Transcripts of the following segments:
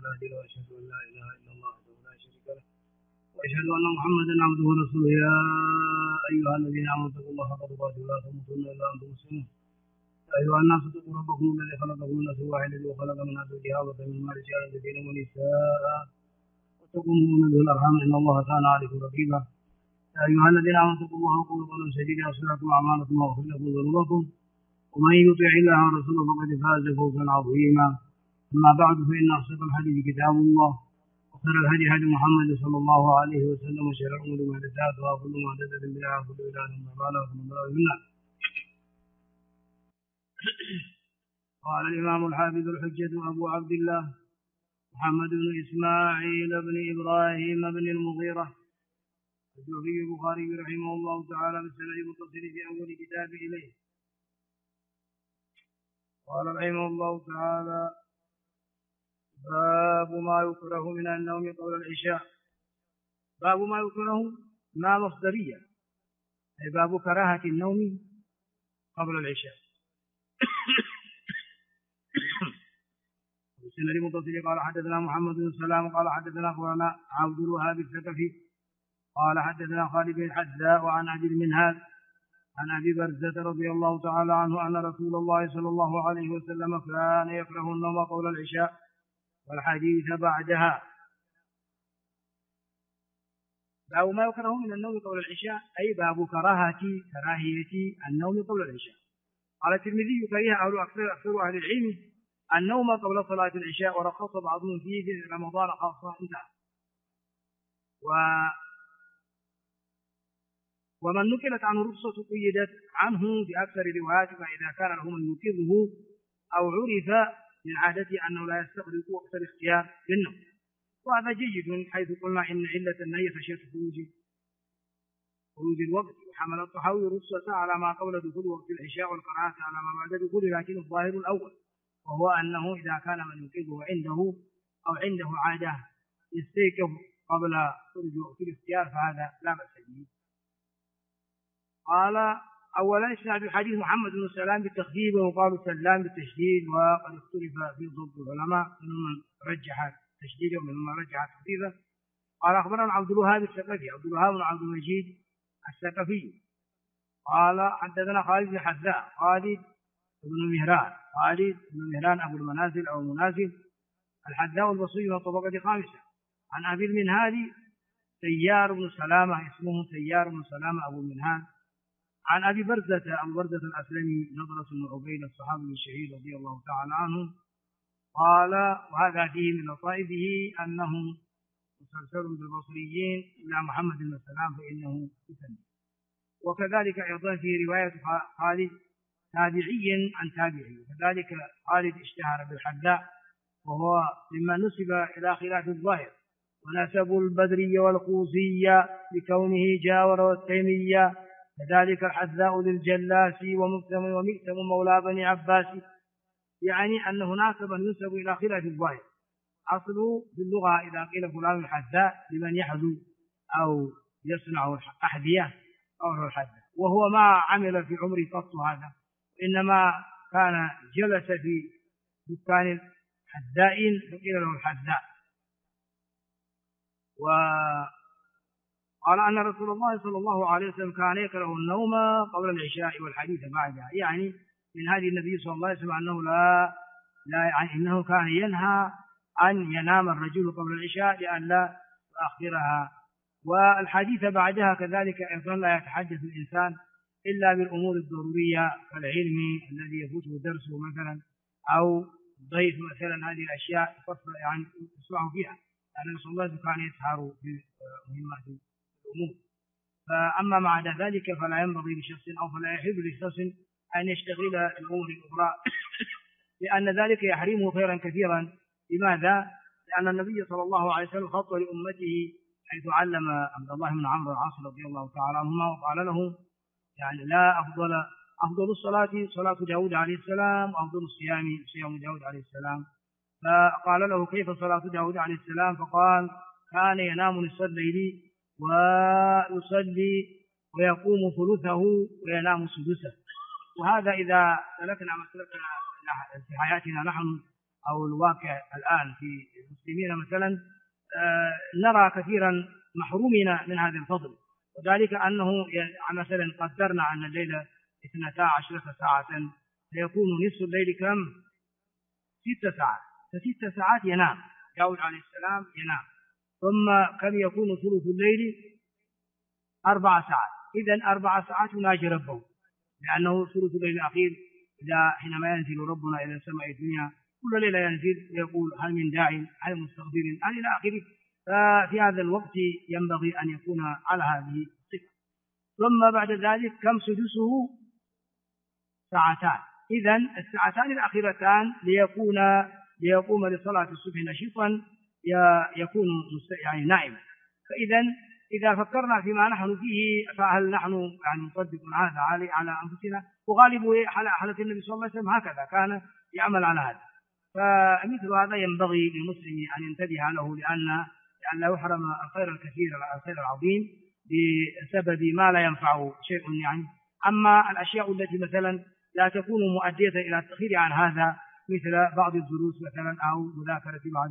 الهادي وأشهد أن لا إله إلا الله وحده لا شريك له وأشهد أن محمدا عبده ورسوله يا أيها الذين آمنوا اتقوا الله حق تقاته ولا تموتن إلا وأنتم مسلمون يا أيها الناس اتقوا ربكم الذي خلقكم من نفس واحدة وخلق منها زوجها وبث منهما رجالا كثيرا ونساء واتقوا الله الأرحام إن الله كان عليكم رقيبا يا أيها الذين آمنوا اتقوا الله وقولوا قولا سديدا يصلح لكم أعمالكم ويغفر لكم ذنوبكم ومن يطع الله ورسوله فقد فاز فوزا عظيما أما بعد فإن أصدق الحديث كتاب الله وخير الهدي هدي محمد صلى الله عليه وسلم وشر الأمور محدثاتها وكل محدثة بدعة وكل بدعة ضلالة وكل ضلالة في النار. قال الإمام الحافظ الحجة أبو عبد الله محمد بن إسماعيل بن إبراهيم بن المغيرة الجوفي البخاري رحمه الله تعالى بالسند المتصل في أول كتاب إليه. قال رحمه الله تعالى: باب ما يكره من النوم قبل العشاء. باب ما يكره ما مصدرية، أي باب كراهة النوم قبل العشاء. بالسند المتصل قال حدثنا محمد بن سلام قال حدثنا أخبرنا عبد الوهاب الثقفي قال حدثنا خالد بن الحذاء وعن أبي المنهال عن أبي برزة رضي الله تعالى عنه أن رسول الله صلى الله عليه وسلم كان يكره النوم قبل العشاء والحديث بعدها. باب ما يكره من النوم قبل العشاء، أي باب كراهية النوم قبل العشاء. قال الترمذي: كره أكثر أهل العلم النوم قبل صلاة العشاء ورخص بعضهم فيه في رمضان خاصة. انتهى. ومن نقلت عنه رخصة قيدت عنه بأكثر روايات، فإذا كان له من يوقظه أو عرف من عادته أنه لا يستغرق وقت الاختيار للنوم، وهذا جيد حيث قلنا إن علة النهي خشية خروج الوقت. وحمل الطحاوي رخصة على ما قبل دخول وقت العشاء والقراءة على ما بعد دخوله، لكن الظاهر الأول وهو أنه إذا كان من يوقظه عنده عادة يستيقظ قبل خروج وقت الاختيار فهذا لا بأس به. قال: أولا إسناد الحديث محمد بن سلام بالتخفيف وقال سلام بالتشديد، وقد اختلف في ضبط العلماء منهم من رجح التشديد ومنهم من رجح التخفيف. قال أخبرنا عبد الوهاب الثقفي عبد الوهاب بن عبد المجيد الثقفي قال حدثنا خالد بن حذاء خالد بن مهران أبو المنازل أو المنازل الحذاء البصري من طبقة خامسة. عن أبي المنهال سيار بن سلامة، اسمه سيار بن سلامة أبو المنهال. عن أبي برزة الأسلمي نضرة بن عبيد الصحابي الشهيد رضي الله تعالى عنه قال: وهذا فيه من لطائفه أنه مسلسل بالبصريين إلى محمد بن سلام فإنه يسمى. وكذلك أيضا في رواية خالد تابعي عن تابعي، وكذلك خالد اشتهر بالحذاء وهو مما نسب إلى خلاف الظاهر، ونسب البدري والخوزي لكونه جاور والتيمية، كذلك الحذاء للجلاس ومكتم مولى بني عباس، يعني أن هناك من ينسب إلى خلاف الظاهر. أصله في اللغة إذا قيل فلان الحذاء لمن يحذو أو يصنع أحذية أو الحذاء، وهو ما عمل في عمره قط هذا، إنما كان جلس في دكان حذاء فقيل له الحذاء. وقال أن رسول الله صلى الله عليه وسلم كان يكره النوم قبل العشاء والحديث بعدها، يعني من هذه النبي صلى الله عليه وسلم أنه إنه كان ينهى أن ينام الرجل قبل العشاء لئلا يؤخرها، والحديث بعدها كذلك أيضا لا يتحدث الإنسان إلا بالأمور الضرورية كالعلم الذي يفوته درسه مثلا، أو ضيف مثلا، هذه الأشياء يعني يصلح فيها، لأن صلى الله عليه وسلم كان يسهر في مهمات الأمور. فأما مع ذلك فلا ينبغي لشخص أو فلا يحب لشخص أن يشتغل الأمور الأخرى لأن ذلك يحرمه خيرا كثيرا. لماذا؟ لأن النبي صلى الله عليه وسلم خط لأمته حيث علم عبد الله بن عمرو العاص رضي الله تعالى عنهما وقال له: يعني لا أفضل الصلاة صلاة داود عليه السلام وأفضل الصيام صيام داود عليه السلام. فقال له: كيف صلاة داود عليه السلام؟ فقال: كان ينام نصف الليل ويصلي ويقوم ثلثه وينام سدسه. وهذا إذا سلكنا مسلكنا في حياتنا نحن أو الواقع الآن في المسلمين مثلا نرى كثيرا محرومين من هذا الفضل، وذلك أنه مثلا قدرنا أن الليلة 12 ساعة، فيكون نصف الليل كم؟ 6 ساعات، ف6 ساعات ينام داود عليه السلام ينام، ثم كم يكون ثلث الليل؟ 4 ساعات، إذن 4 ساعات يناجي ربه، لأنه ثلث الليل الأخير حينما ينزل ربنا إلى سماء الدنيا كل ليلة ينزل ويقول هل من داع هل مستغفر إلى آخره، ففي هذا الوقت ينبغي أن يكون على هذه الصفة. ثم بعد ذلك كم سدسه؟ 2 ساعات، إذن 2 ساعات الأخيرتان ليقوم لصلاة الصبح نشيطا يكون يعني نائما. إذا فكرنا فيما نحن فيه فهل نحن يعني نصدق هذا على أنفسنا؟ وغالب حالة النبي صلى الله عليه وسلم هكذا كان يعمل على هذا، فمثل هذا ينبغي للمسلم أن ينتبه له لأن لا يحرم الخير الكثير الخير العظيم بسبب ما لا ينفعه شيء يعني. أما الأشياء التي مثلا لا تكون مؤدية إلى التأخير عن هذا مثل بعض الدروس مثلا أو مذاكرة بعض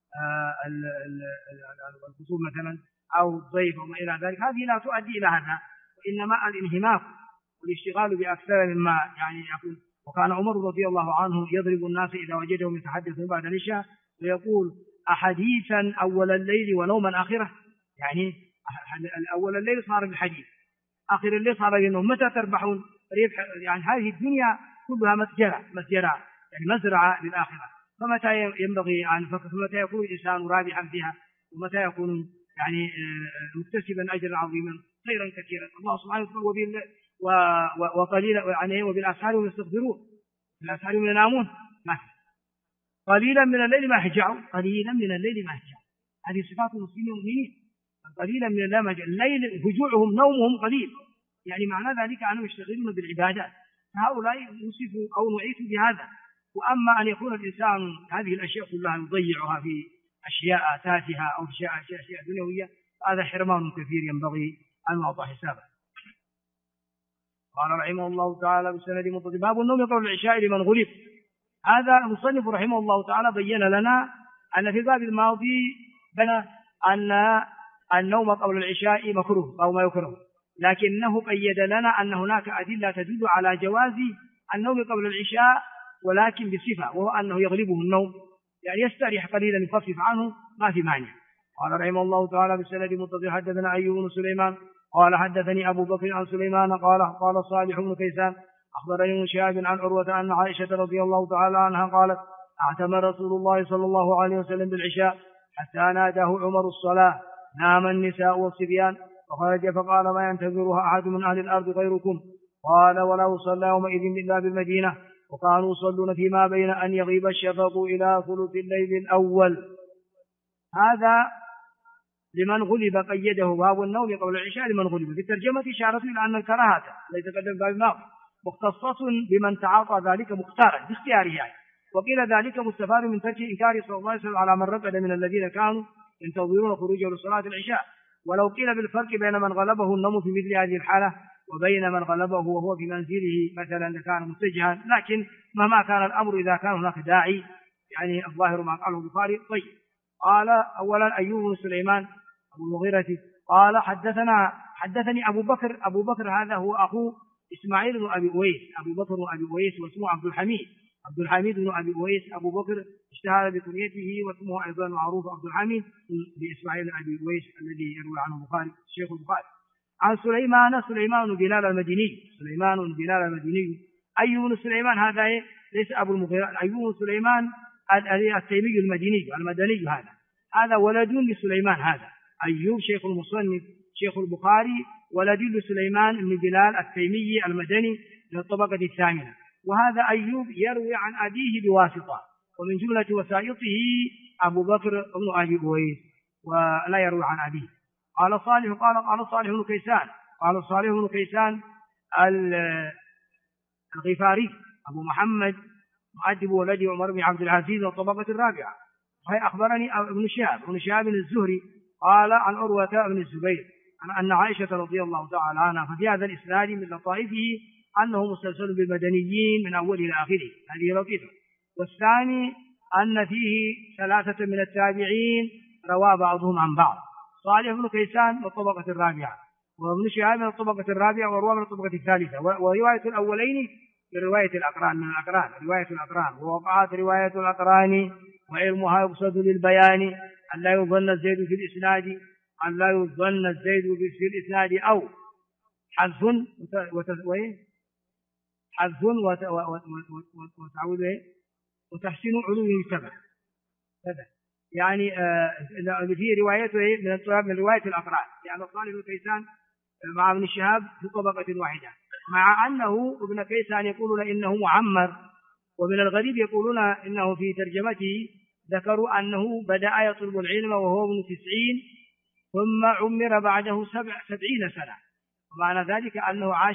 الكتب مثلا أو الضيف وما إلى ذلك، هذه لا تؤدي إلى هذا، وإنما الانهماك والاشتغال بأكثر مما يعني يكون. وكان عمر رضي الله عنه يضرب الناس إذا وجدهم يتحدثون بعد العشاء ويقول أحديثا أول الليل ونوما آخره، يعني أول الليل صار بالحديث، آخر الليل صار بالنوم، متى تربحون؟ يعني هذه الدنيا كلها مسجرة يعني مزرعة للآخرة، فمتى ينبغي أن نفكر؟ متى يكون الإنسان رابحا فيها؟ ومتى يكون يعني مكتسبا أجرا عظيما خيرا كثيرا؟ الله سبحانه وتعالى وقليلا يعني وبالأسحار هم يستغفرون، بالأسحار هم ينامون، قليلا من الليل ما يهجعون، قليلا من الليل ما يهجعون، هذه صفات المسلمين المؤمنين، قليلا من الليل هجوعهم نومهم قليل، يعني معنى ذلك أنهم يشتغلون بالعبادات، فهؤلاء نصفوا أو نعيثوا بهذا. وأما أن يكون الإنسان هذه الأشياء كلها يضيعها في أشياء تافهة أو أشياء دنيوية، هذا حرمان كثير ينبغي أن نعطى حسابه. قال رحمه الله تعالى بسند متصل باب النوم قبل العشاء لمن غلب. هذا المصنف رحمه الله تعالى بين لنا أن في الباب الماضي بين أن النوم قبل العشاء مكروه أو ما يكره، لكنه قيد لنا أن هناك أدلة تدل على جواز النوم قبل العشاء، ولكن بصفة، وهو أنه يغلبه النوم، يعني يستريح قليلا يخفف عنه ما في مانع. قال رحمه الله تعالى بالسند متصل حدثنا أيوب بن سليمان قال حدثني أبو بكر عن سليمان قال صالح بن كيسان أخبرني شهاب عن عروة أن عائشة رضي الله تعالى عنها قالت اعتم رسول الله صلى الله عليه وسلم بالعشاء حتى ناداه عمر الصلاة، نام النساء والصبيان، فخرج فقال ما ينتظرها أحد من أهل الأرض غيركم؟ قال ولا أصلى يومئذ إلا بالمدينة، وكانوا يصلون فيما بين أن يغيب الشفق إلى ثلث الليل الأول. هذا لمن غلب قيده باب النوم قبل العشاء لمن غلب. في الترجمة إشارة إلى أن الكراهة التي تقدم باب النوم مختصة بمن تعاطى ذلك مختارا باختياره يعني. وقيل ذلك مستفاد من ترك إنكار صلى الله عليه وسلم على من رقد من الذين كانوا ينتظرون خروجه لصلاة العشاء. ولو قيل بالفرق بين من غلبه النوم في مثل هذه الحالة وبين من غلبه وهو في منزله مثلا كان متجها، لكن مهما كان الأمر إذا كان هناك داعي يعني الظاهر ما قاله البخاري. طيب. قال أولا أيوب بن سليمان أبو المغيرة قال حدثني أبو بكر هذا هو أخو إسماعيل بن أبي أويس، أبو بكر بن أبي أويس واسمه عبد الحميد بن أبي أويس. أبو بكر اشتهر بكنيته واسمه أيضا معروف عبد الحميد بإسماعيل بن أبي أويس الذي يروي عنه البخاري الشيخ البخاري. عن سليمان بلال المديني. أيوب بن سليمان هذا ليس أبو المغيرة، أيوب بن سليمان التيمي المدني هذا ولد لسليمان، هذا أيوب شيخ المصنف شيخ البخاري ولد لسليمان بن بلال التيمي المدني من الطبقة الثامنة. وهذا أيوب يروي عن أبيه بواسطة، ومن جملة وسائطه أبو بكر بن أبي أويس ولا يروي عن أبيه. قال صالح بن كيسان الغفاري أبو محمد مؤدب ولد عمر بن عبد العزيز والطبقة الرابعة. وهي أخبرني ابن شهاب الزهري قال عن عروة بن الزبير أن عائشة رضي الله تعالى عنها. ففي هذا الإسناد من لطائفه أنه مسلسل بالمدنيين من أوله إلى آخره، هذه لطيفة. والثاني أن فيه 3 من التابعين روى بعضهم عن بعض. صالح بن كيسان من الطبقة الرابعة، وابن شهاب من الطبقة الرابعة، وروى من الطبقة الثالثة. ورواية الأولين برواية الأقران من الأقران، رواية الأقران. ووقعت رواية الأقران وعلمها يقصد للبيان أن لا يظن الزيد في الإسناد، أن لا يظن الزيد في الإسناد، أو حذف وتحسين علوه سبع. يعني في روايته من رواية الأقران، يعني صالح بن كيسان مع ابن شهاب في طبقة واحدة، مع أنه ابن كيسان يقولون إنه معمر. ومن الغريب يقولون إنه في ترجمته ذكروا أنه بدأ يطلب العلم وهو ابن 90 ثم عمر بعده 70 سنة، ومعنى ذلك أنه عاش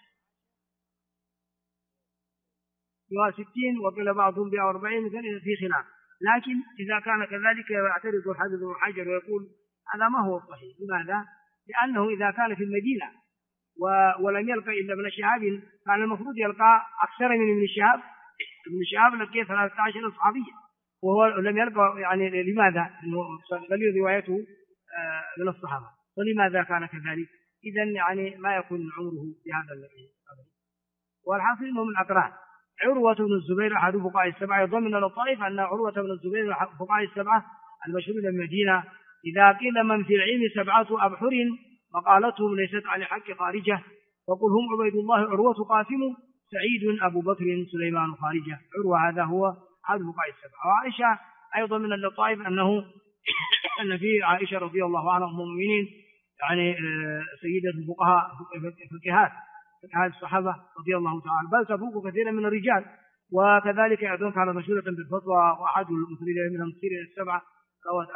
60 وقيل بعضهم 40 في خلاف. لكن إذا كان كذلك يعترض الحافظ ابن حجر ويقول هذا ما هو الصحيح. لماذا؟ لأنه إذا كان في المدينة ولم يلقى إلا ابن شهاب كان المفروض يلقى أكثر من ابن شهاب. ابن شهاب لقي 13 صحابيا وهو لم يلقى، يعني لماذا؟ إنه قليل روايته من الصحابة، ولماذا كان كذلك؟ إذن يعني ما يكون عمره بهذا الذي. والحاصل إنه من الأقران. عروة بن الزبير أحد فقهاء السبعة. يضمن للطائف أن عروة بن الزبير فقهاء السبعة المشهورين بالمدينة. إذا قيل من في العلم 7 أبحر مقالتهم ليست عن الحق خارجة، وقل هم عبيد الله عروة قاسم سعيد أبو بكر سليمان خارجة. عروة هذا هو أحد فقهاء السبعة. وعائشة أيضا من للطائف أن في عائشة رضي الله عنها أم المؤمنين، يعني سيدة الفقهاء فقهاء الصحابة رضي الله تعالى، بل تفوق كثيرا من الرجال. وكذلك أيضا كانت مشهورة بالفتوى، وأحد المسيرين من المسيرين السبعة روت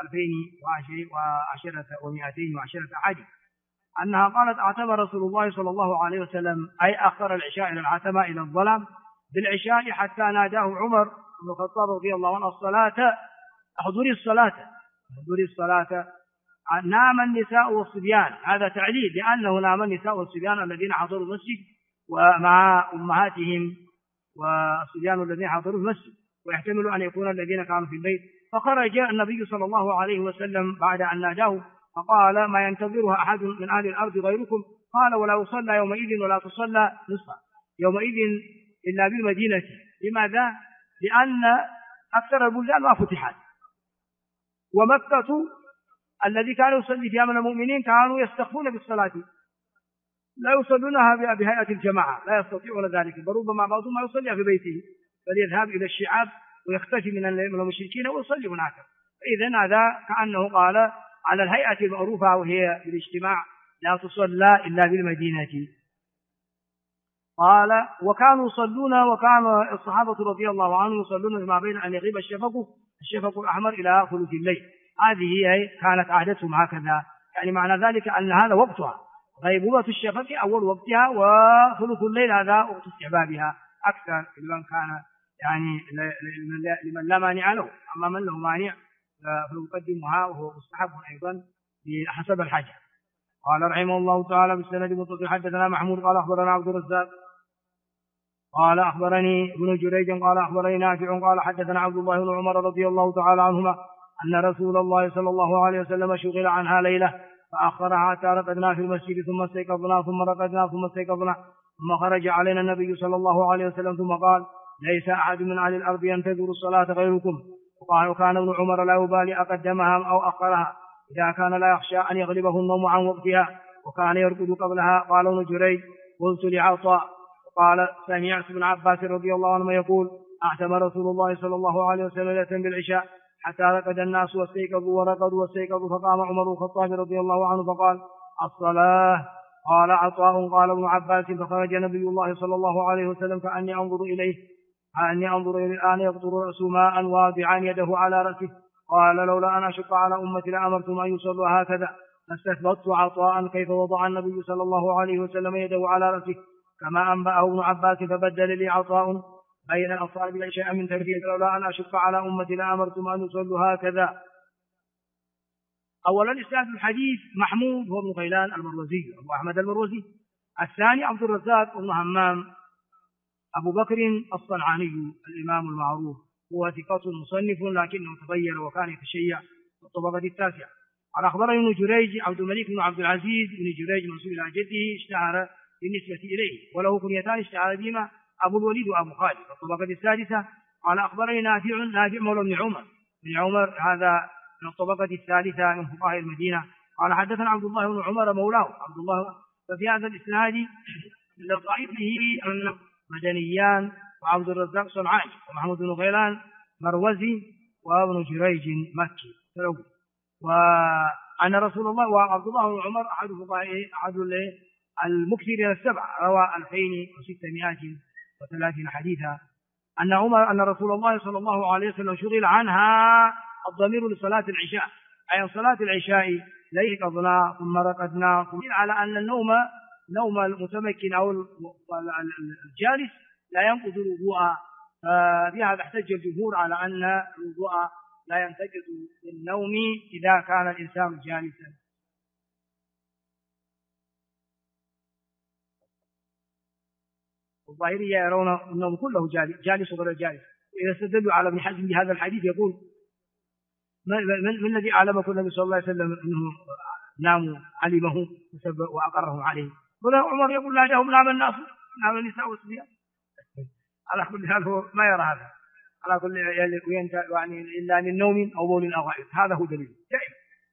2210 أحاديث أنها قالت اعتم رسول الله صلى الله عليه وسلم، أي أخر العشاء إلى العتمة إلى الظلام بالعشاء حتى ناداه عمر بن الخطاب رضي الله عنه الصلاة، احضري الصلاة. نام النساء والصبيان، هذا تعليل لأنه نام النساء والصبيان الذين حضروا المسجد ومع أمهاتهم، والصبيان الذين حضروا المسجد، ويحتمل أن يكون الذين كانوا في البيت. فخرج النبي صلى الله عليه وسلم بعد أن ناداه فقال ما ينتظرها أحد من أهل الأرض غيركم؟ قال ولا يصلى يومئذ ولا تصلى نصفا يومئذ إلا بالمدينة. لماذا؟ لأن أكثر البلدان ما فتحت، ومكة الذي كانوا يصلي فيها من المؤمنين كانوا يستخفون بالصلاة، لا يصلونها بهيئة الجماعة، لا يستطيعون ذلك، فربما بعضهم ما يصلي في بيته فليذهب إلى الشعاب ويختفي من المشركين ويصلي هناك. فإذن هذا كأنه قال على الهيئة المعروفة وهي الاجتماع لا تصلى إلا بالمدينة. قال وكانوا يصلون، وكان الصحابة رضي الله عنهم يصلون ما بين أن يغيب الشفق الأحمر إلى ثلث الليل. هذه كانت عادتهم هكذا، يعني معنى ذلك أن هذا وقتها، غيبوبة الشفق أول وقتها، وثلث الليل هذا وقت استحبابها أكثر لمن كان يعني لمن لا مانع له. أما من له مانع فيقدمها وهو مستحب أيضا بحسب الحاجة. قال رحمه الله تعالى بالسند المتصل حدثنا محمود قال أخبرنا عبد الرزاق قال أخبرني ابن جريج قال أخبرني نافع قال حدثنا عبد الله بن عمر رضي الله تعالى عنهما أن رسول الله صلى الله عليه وسلم شغل عنها ليلة فأخرها حتى رقدنا في المسجد ثم استيقظنا ثم رقدنا ثم استيقظنا ثم خرج علينا النبي صلى الله عليه وسلم ثم قال ليس أحد من أهل الأرض ينتظر الصلاة غيركم. وكان ابن عمر لا يبالي أقدمها أو أخرها إذا كان لا يخشى أن يغلبه النوم عن وقتها، وكان يرقد قبلها. قال ابن جريج قلت لعطاء قال سمعت ابن عباس رضي الله عنه يقول أعتم رسول الله صلى الله عليه وسلم ليلة بالعشاء حتى رقد الناس واستيقظوا ورقدوا واستيقظوا، فقام عمر بن الخطاب رضي الله عنه فقال الصلاة. قال عطاء قال ابن عباس فخرج نبي الله صلى الله عليه وسلم كأني أنظر إليه الآن يقطر رأسه ماء واضعا يده على رأسه. قال لولا أن أشق على أمتي لأمرتم أن يصلوا هكذا. فاستثبت عطاء كيف وضع النبي صلى الله عليه وسلم يده على رأسه كما أنبأه ابن عباس، فبدل لي عطاء بين الأصابع شيئا من تركيب لولا أن أشق على أمتي لأمرتم أن يصلوا هكذا. أولا إسناد الحديث محمود هو ابن غيلان المروزي أبو أحمد المروزي. الثاني عبد الرزاق بن همام أبو بكر الصنعاني الإمام المعروف هو ثقة مصنف لكنه تغير وكان يتشيع في الطبقة التاسعة. قال أخبرني ابن جريج عبد الملك بن عبد العزيز بن جريج منسوب إلى جده اشتهر بالنسبة إليه وله كنيتان اشتهر بهما أبو الوليد وأبو خالد. الطبقة السادسة قال أخبرني نافع مولى بن عمر هذا من الطبقة الثالثة من فقهاء المدينة. قال حدثنا عبد الله بن عمر مولاه عبد الله. ففي هذا الإسناد للضعيف به أن مدنيان وعبد الرزاق صنعاني ومحمود بن غيلان مروزي وابن جريج مكي. وأن رسول الله وعبد الله بن عمر أحد المكثرين السبعة روى 2630 حديثا. أن رسول الله صلى الله عليه وسلم شغل عنها الضمير لصلاة العشاء أي صلاة العشاء ليقظنا ثم رقدنا على أن نوم المتمكن أو الجالس لا ينقض الوضوء. فبهذا احتج الجمهور على أن الوضوء لا ينتقض بالنوم إذا كان الإنسان جالسا. الظاهرية يرون النوم كله جالس وغير جالس. إذا استدلوا على ابن حزم بهذا الحديث يقول من الذي أعلمكم النبي صلى الله عليه وسلم أنه ناموا علمه وأقرهم عليه. عمر يقول لا جاءهم نام الناس نام النساء والصبيان. على كل حال هو ما يرى هذا على كل يعني إلا من نوم أو بول أو غائط. هذا هو دليل دائما.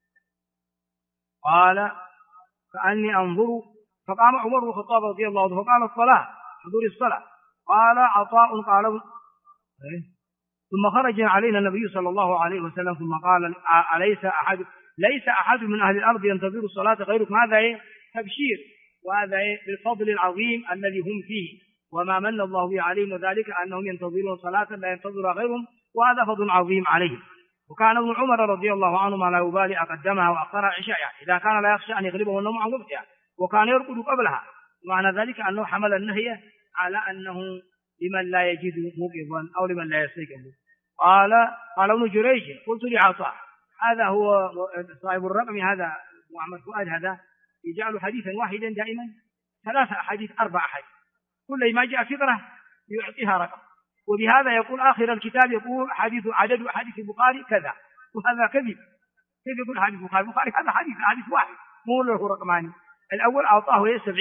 قال كأني أنظر فقام عمر بن الخطاب رضي الله عنه فقال الصلاة حضور الصلاة. قال عطاء قال ثم خرج علينا النبي صلى الله عليه وسلم ثم قال ليس أحد من أهل الأرض ينتظر الصلاة غيركم. هذا تبشير وهذا بالفضل العظيم الذي هم فيه وما من الله به عليهم وذلك أنهم ينتظرون صلاة لا ينتظرها غيرهم وهذا فضل عظيم عليهم. وكان ابن عمر رضي الله عنه ما لا يبالي أقدمها وأخرها عشاء إذا كان لا يخشى أن يغلبه النوم عن وقتها وكان يرقد قبلها. ومعنى ذلك أنه حمل النهي على أنه لمن لا يجد موقظا أو لمن لا يستيقظ. قال ابن جريج قلت لعطاء هذا هو صاحب الرقم هذا محمد فؤاد هذا يجعل حديثا واحدا دائما 3 أحاديث 4 أحاديث كل ما جاء فقرة يعطيها رقم. وبهذا يقول آخر الكتاب يقول عدد حديث البخاري كذا وهذا كذب. كيف يقول حديث البخاري هذا حديث واحد مو له رقمان. الأول أعطاه 570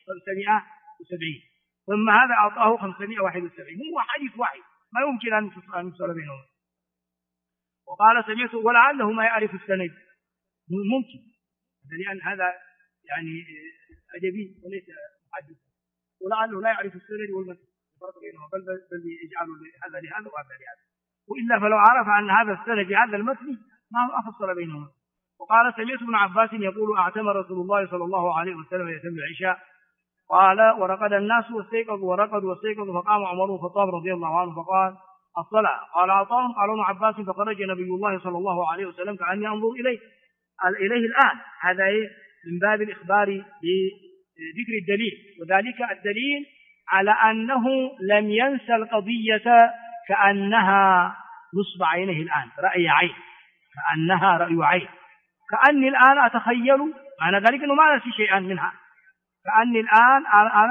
ثم هذا أعطاه 571 هو حديث واحد ما يمكن أن يفصل بينهم. وقال سمعت ولعله ما يعرف السند ممكن لأن هذا يعني أدبي وليس محدث ولعله لا يعرف السند والمتن الفرق بينهم بل يجعل هذا لهذا وهذا لهذا وإلا فلو عرف أن هذا السند بهذا المتن ما أفصل بينهم. وقال سمعت ابن عباس يقول اعتمر رسول الله صلى الله عليه وسلم يتم العشاء. قال ورقد الناس واستيقظوا فقام عمر بن الخطاب رضي الله عنه فقال الصلاة. قال عطاء قال ابن عباس فخرج نبي الله صلى الله عليه وسلم كأني أنظر إليه الآن. هذا من باب الإخبار بذكر الدليل وذلك الدليل على أنه لم ينسى القضية كأنها نصب عينه الآن رأي عين كأنها رأي عين كأني الآن أتخيل معنى ذلك أنه ما نسي شيئا منها كأني الآن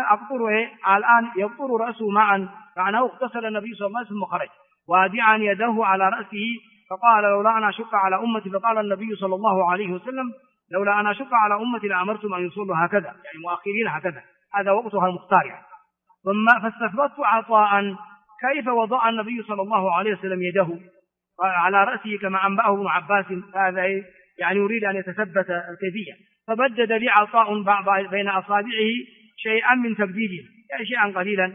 الآن يبطر رأسه معا معناه اغتسل النبي صلى الله عليه وسلم وخرج وادعا يده على رأسه فقال لولا أن أشق على أمتي. فقال النبي صلى الله عليه وسلم لولا أن أشق على أمتي لأمرتم أن يصلوا هكذا يعني مؤخرين هكذا هذا وقتها المختار يعني. ثم فاستثبت عطاء كيف وضع النبي صلى الله عليه وسلم يده على رأسه كما أنبأه ابن عباس. هذا يعني يريد أن يتثبت الكيفية. فبدد لي عطاء بين أصابعه شيئا من تبديده يعني شيئا قليلا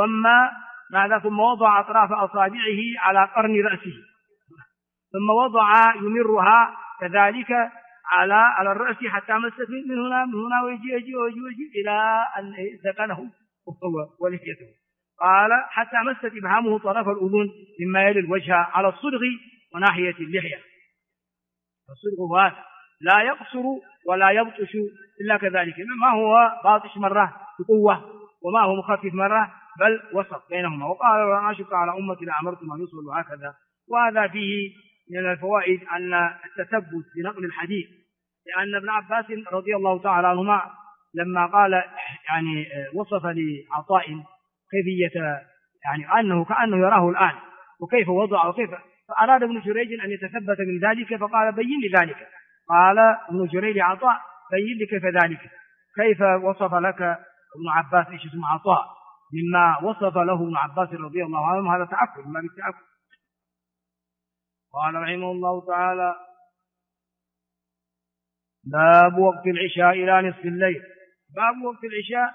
ثم وضع أطراف أصابعه على قرن رأسه ثم وضع يمرها كذلك على الرأس حتى مست من هنا ويجي إلى أن ذقنه ولحيته. قال حتى مست إبهامه طرف الأذن مما يلي الوجه على الصدغ وناحية اللحية. الصدغ هذا لا يقصر ولا يبطش إلا كذلك ما هو باطش مرة بقوة وما هو مخفف مرة بل وسط بينهما. وقال لو أشق على أمتي لأمرتم أن يصلوا هكذا. وهذا فيه من الفوائد أن التثبت بنقل الحديث لأن ابن عباس رضي الله تعالى عنهما لما قال يعني وصف لعطاء كيفية يعني كأنه يراه الآن وكيف وضع وكيف. فأراد ابن جريج أن يتثبت من ذلك فقال بين لي ذلك. قال ابن جريج عطاء بين لي كيف ذلك، كيف وصف لك ابن عباس ايش اسم عطاء مما وصف له ابن عباس رضي الله عنه، هذا تعقل ما بالتعقل. قال رحمه الله تعالى باب وقت العشاء إلى نصف الليل. باب وقت العشاء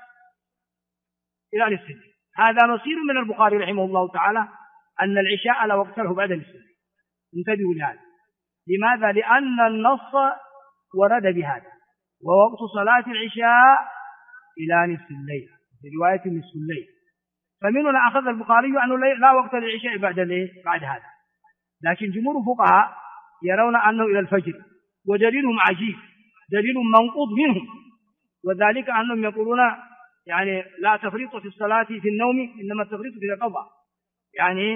إلى نصف الليل، هذا نصير من البخاري رحمه الله تعالى أن العشاء لا وقت له بعد نصف الليل. انتبهوا لهذا. لماذا؟ لأن النص ورد بهذا، ووقت صلاة العشاء إلى نصف الليل في رواية نصف الليل. فمن هنا أخذ البخاري أنه لا وقت للعشاء بعد هذا. لكن جمهور الفقهاء يرون أنه إلى الفجر، ودليلهم عجيب، دليل منقوض منهم، وذلك أنهم يقولون يعني لا تفريط في الصلاة في النوم، إنما التفريط في القضاء، يعني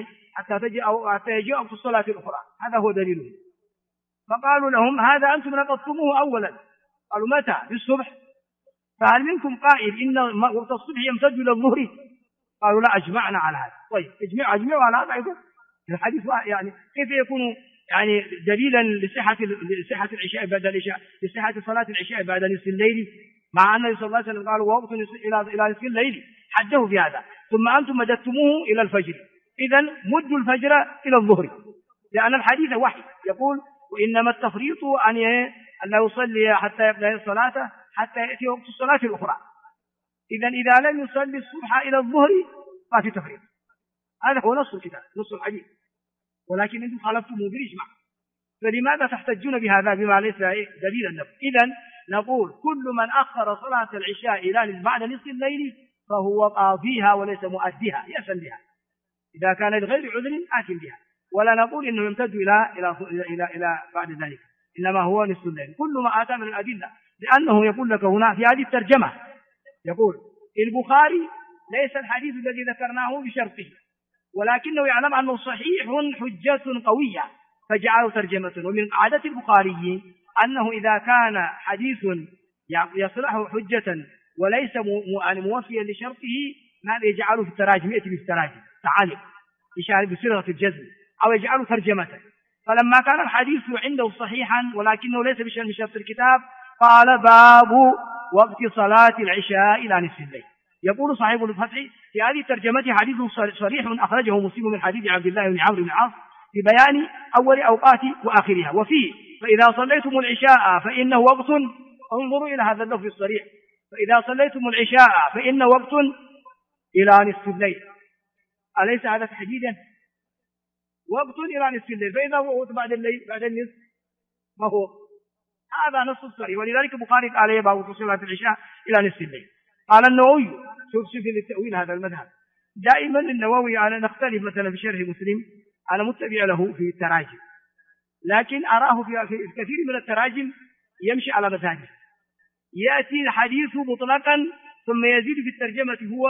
حتى يجي وقت الصلاة الأخرى. هذا هو دليلهم. فقالوا لهم هذا أنتم نقضتموه أولا. قالوا متى؟ في الصبح. فهل منكم قائل إن وقت الصبح يمتد إلى الظهر؟ قالوا لا، أجمعنا على هذا. طيب اجمعوا على هذا أيضا. الحديث يعني كيف يكون يعني دليلا لصحة العشاء بعد العشاء، لصحة صلاة العشاء بعد نصف الليل، مع أن النبي صلى الله عليه وسلم قال ووقت إلى نصف الليل، حده في هذا. ثم أنتم مددتموه إلى الفجر. إذن مدوا الفجر إلى الظهر، لأن الحديث وحي يقول وإنما التفريط أن لا يصلي حتى يبدأ الصلاة حتى يأتي وقت الصلاة الأخرى. إذن إذا لم يصلي الصبح إلى الظهر ما في تفريط. هذا هو نص الكتاب، نص الحديث، ولكن أنتم خالفتموه بالإجماع. فلماذا تحتجون بهذا بما ليس دليلا لكم؟ إذن نقول كل من أخر صلاة العشاء إلى بعد نصف الليل فهو قاضيها وليس مؤديها، يأثم بها. إذا كان لغير عذر آثم بها، ولا نقول إنه يمتد إلى بعد ذلك، إنما هو نصف الليل. كل ما آتى من الأدلة، لأنه يقول لك هنا في هذه الترجمة يقول البخاري ليس الحديث الذي ذكرناه بشرطه، ولكنه يعلم أنه صحيح حجة قوية فجعله ترجمة. ومن عادة البخاري أنه إذا كان حديث يصلح حجة وليس موفيا لشرطه ما يجعله في التراجم، يأتي بالتراجم تعالق يشعر بصيغة الجزم، أو يجعله ترجمة. فلما كان الحديث عنده صحيحا ولكنه ليس بشرط شرط الكتاب قال باب وقت صلاة العشاء إلى نصف الليل. يقول صاحب الفتح في هذه الترجمة حديث صريح أخرجه مسلم من حديث عبد الله بن عمرو بن العاص في بيان أول أوقات وآخرها، وفيه فإذا صليتم العشاء فإنه وقت، انظروا إلى هذا اللفظ الصريح، فإذا صليتم العشاء فإنه وقت إلى نصف الليل. أليس هذا تحديدا؟ وقت إلى نصف الليل، فإذا هو وقت بعد الليل بعد النصف ما هو؟ هذا نص الصريح. ولذلك البخاري قال عليه باب صلاة العشاء إلى نصف الليل. قال النووي شوف للتأويل هذا المذهب. دائما النووي أنا نختلف مثلا في شرح مسلم، أنا متبع له في التراجم، لكن أراه في كثير من التراجم يمشي على مذهبه، يأتي الحديث مطلقا ثم يزيد في الترجمة هو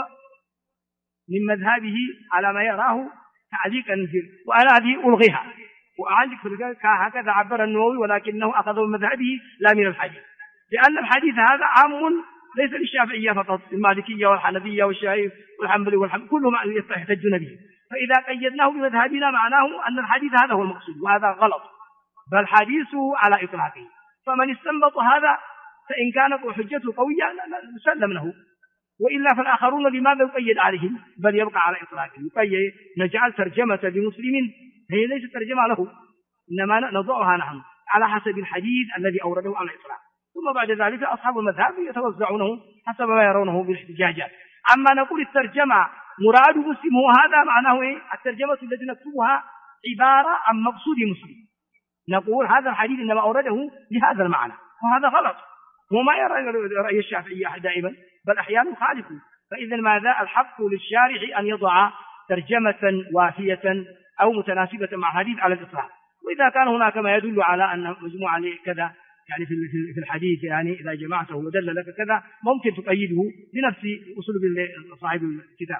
من مذهبه على ما يراه تعليقا فيه، وأنا هذه ألغيها وأعلق هكذا عبر النووي، ولكنه أخذه من مذهبه لا من الحديث، لأن الحديث هذا عام ليس للشافعية فقط، المالكية والحنفية والشافعي والحنبلي كلهم يحتجون به. فإذا قيدناه بمذهبنا معناه أن الحديث هذا هو المقصود، وهذا غلط، بل حديثه على إطلاقه. فمن استنبط هذا فإن كانت حجته قوية نسلم له، وإلا فالآخرون لماذا يقيد عليهم؟ بل يبقى على إطلاقه. يقيد نجعل ترجمة لمسلم هي ليست ترجمة له، إنما نضعها نحن على حسب الحديث الذي أورده على الإطلاق، ثم بعد ذلك أصحاب المذهب يتوزعونه حسب ما يرونه بالاحتجاجات. أما نقول الترجمة مراد مسلم هو هذا معناه إيه؟ الترجمة التي نكتبها عبارة عن مقصود مسلم، نقول هذا الحديث إنما أورده بهذا المعنى، وهذا غلط. هو ما يرى رأي الشافعية دائما، بل أحيانا خالفه. فإذا ماذا الحق للشارع أن يضع ترجمة وافية أو متناسبة مع الحديث على الإطلاق. وإذا كان هناك ما يدل على أن مجموعة كذا يعني في الحديث، يعني إذا جمعته ودل لك كذا ممكن تقيده بنفس أسلوب صاحب الكتاب.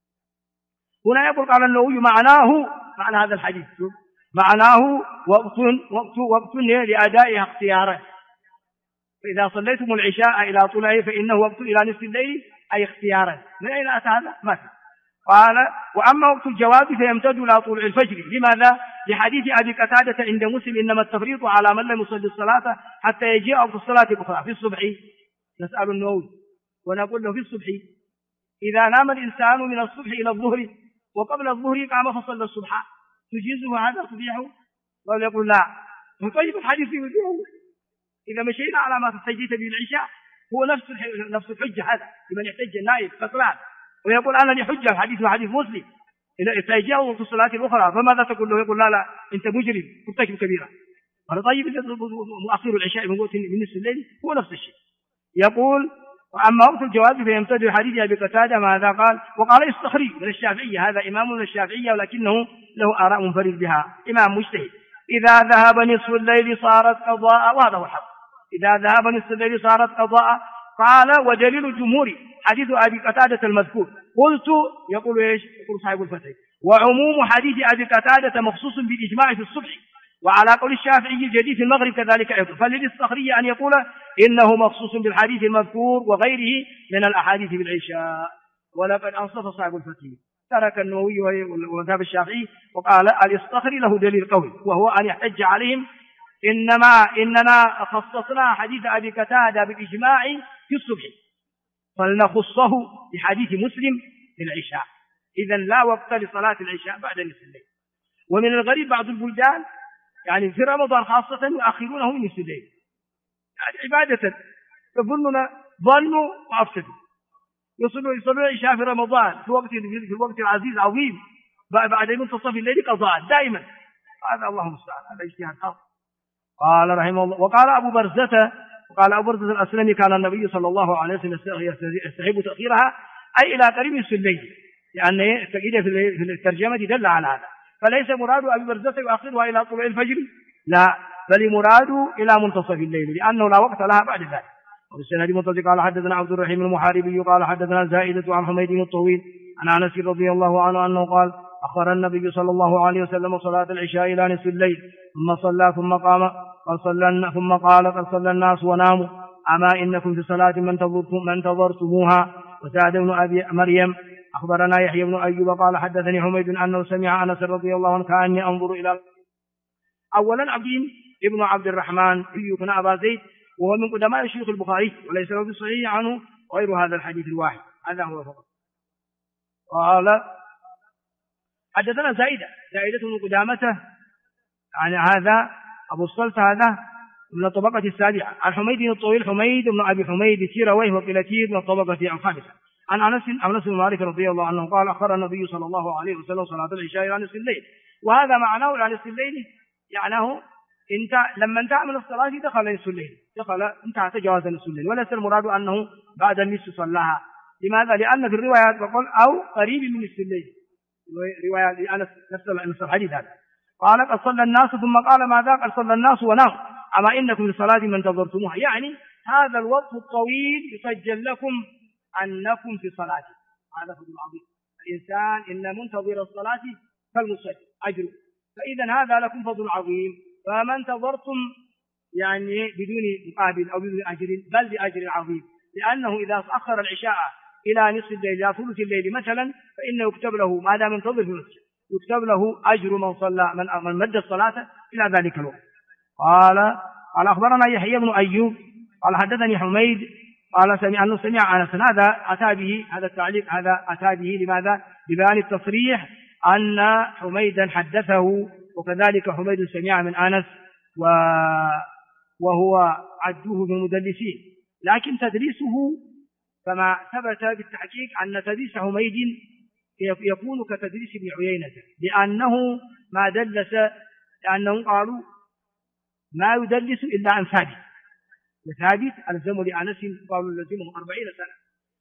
هنا يقول قال النووي معنى هذا الحديث معناه وقت لأدائها اختيارا. فإذا صليتم العشاء إلى طلوعه فإنه وقت إلى نصف الليل أي اختيارا. من أين أتى هذا؟ ما في. قال وأما وقت الجواب فيمتد إلى طلوع الفجر. لماذا؟ لحديث أبي قتادة عند مسلم إنما التفريط على من لم يصلي الصلاة حتى يجيء وقت الصلاة الأخرى. في الصبح نسأل النووي ونقول له في الصبح إذا نام الإنسان من الصبح إلى الظهر وقبل الظهر قام فصلى الصبح تجيزه هذا تبيعه؟ قال يقول لا. طيب الحديث يقول إذا مشينا على ما تستجيت به العشاء هو نفس الحجة هذا لمن يحتج النائب فطلان ويقول أنا لي حجة الحديث وحديث مسلم إذا جاء وقت الصلاة الأخرى فماذا تقول له؟ يقول لا أنت مجرم مرتكب كبيرة. قال طيب مؤخر العشاء من نصف الليل هو نفس الشيء. يقول وأما وقت الجواز فيمتد حديث أبي قتادة ماذا قال؟ وقال الصخري من الشافعية، هذا إمام من الشافعية ولكنه له آراء منفرد بها، إمام مجتهد. إذا ذهب نصف الليل صارت قضاء، وهذا هو الحق، إذا ذهب نصف الليل صارت قضاء. قال ودليل الجمهور حديث أبي قتادة المذكور. قلت يقول إيش؟ يقول صاحب الفتح وعموم حديث أبي قتادة مخصوص بالإجماع في الصبح، وعلى قول الشافعي الجديد في المغرب كذلك أيضا، فللصخري أن يقول إنه مخصوص بالحديث المذكور وغيره من الأحاديث بالعشاء. ولقد أنصف صاحب الفتح ترك النووي ومذهب الشافعي وقال الصخري له دليل قوي وهو أن يحتج عليهم إننا خصصنا حديث أبي قتادة بالإجماع في الصبح فلنخصه بحديث مسلم في العشاء. إذن لا وقت لصلاة العشاء بعد نصف الليل. ومن الغريب بعض البلدان يعني في رمضان خاصة يؤخرونه من نصف الليل، يعني عبادة تظننا ظنوا وأفسدوا، يصلوا العشاء في رمضان في الوقت العزيز عظيم بعد منتصف الليل قضاء دائما. هذا الله المستعان، هذا اجتهاد خاص. قال رحمه الله وقال أبو برزة الأسلمي كان النبي صلى الله عليه وسلم يستحب تأخيرها أي إلى قريب نصف الليل، لأن التقييد في الترجمة دل على هذا. فليس مراد أبي برزة يؤخرها إلى طلوع الفجر، لا، بل مراد إلى منتصف الليل لأنه لا وقت لها بعد ذلك. وبالسند المتصل قال حدثنا عبد الرحيم المحاربي قال حدثنا زائدة عن حميد الطويل عن أنس رضي الله عنه أنه قال أخر النبي صلى الله عليه وسلم صلاة العشاء إلى نصف الليل ثم صلى ثم قام ثم قال قد صلى الناس وناموا أما إنكم في صلاة من انتظرتموها. وسعد بن أبي مريم أخبرنا يحيى بن أيوب قال حدثني حميد أنه سمع أنس رضي الله عنه كأني أنظر إلى أولا ابن عبد الرحمن بن أبا زيد وهو من قدماء شيوخ البخاري وليس له صحيح عنه غير هذا الحديث الواحد، هذا هو فقط. قال حدثنا زائدة بن قدامته يعني هذا أبو الصلت هذا من الطبقة السابعة عن حميد الطويل حميد بن أبي حميد سيرويه وقيلتيه من الطبقة الخامسة عن أنس بن مالك رضي الله عنه قال أخر النبي صلى الله عليه وسلم صلاة العشاء إلى نصف الليل. وهذا معناه إلى نصف الليل يعني لما انتهى من الصلاة دخل نصف الليل، انتهى تجاوز نصف الليل، وليس المراد أنه بعد النصف صلاها. لماذا؟ لأن في الروايات يقول أو قريب من نصف الليل، رواية أنس نفس الحديث هذا. قال قد صلى الناس ثم قال ماذا؟ قد صلى الناس وناموا أما إنكم في صلاة من انتظرتموها، يعني هذا الوقت الطويل يسجل لكم أنكم في صلاة. هذا فضل عظيم، الإنسان إن منتظر الصلاة فالمصلي أجر، فإذا هذا لكم فضل عظيم. فما انتظرتم يعني بدون مقابل أو بدون أجر بل بأجر عظيم، لأنه إذا أخر العشاء إلى نصف الليل إلى ثلث الليل مثلا فإنه يكتب له ما دام ينتظر في المسجد يكتب له أجر من صلى من مد الصلاة إلى ذلك الوقت. قال أخبرنا يحيى بن أيوب قال حدثني حميد قال سمع أنس. هذا أتى به هذا التعليق هذا أتى به لماذا؟ ببيان التصريح أن حميدا حدثه، وكذلك حميد سمع من أنس وهو عدوه بالمدلسين، لكن تدريسه كما ثبت بالتحقيق أن تدريس حميد يكون كتدريس ابن عيينة لأنه ما دلس، لأنهم قالوا ما يدلس إلا عن ثابت، وثابت ألزموا لأنس قالوا لزمهم 40 سنة،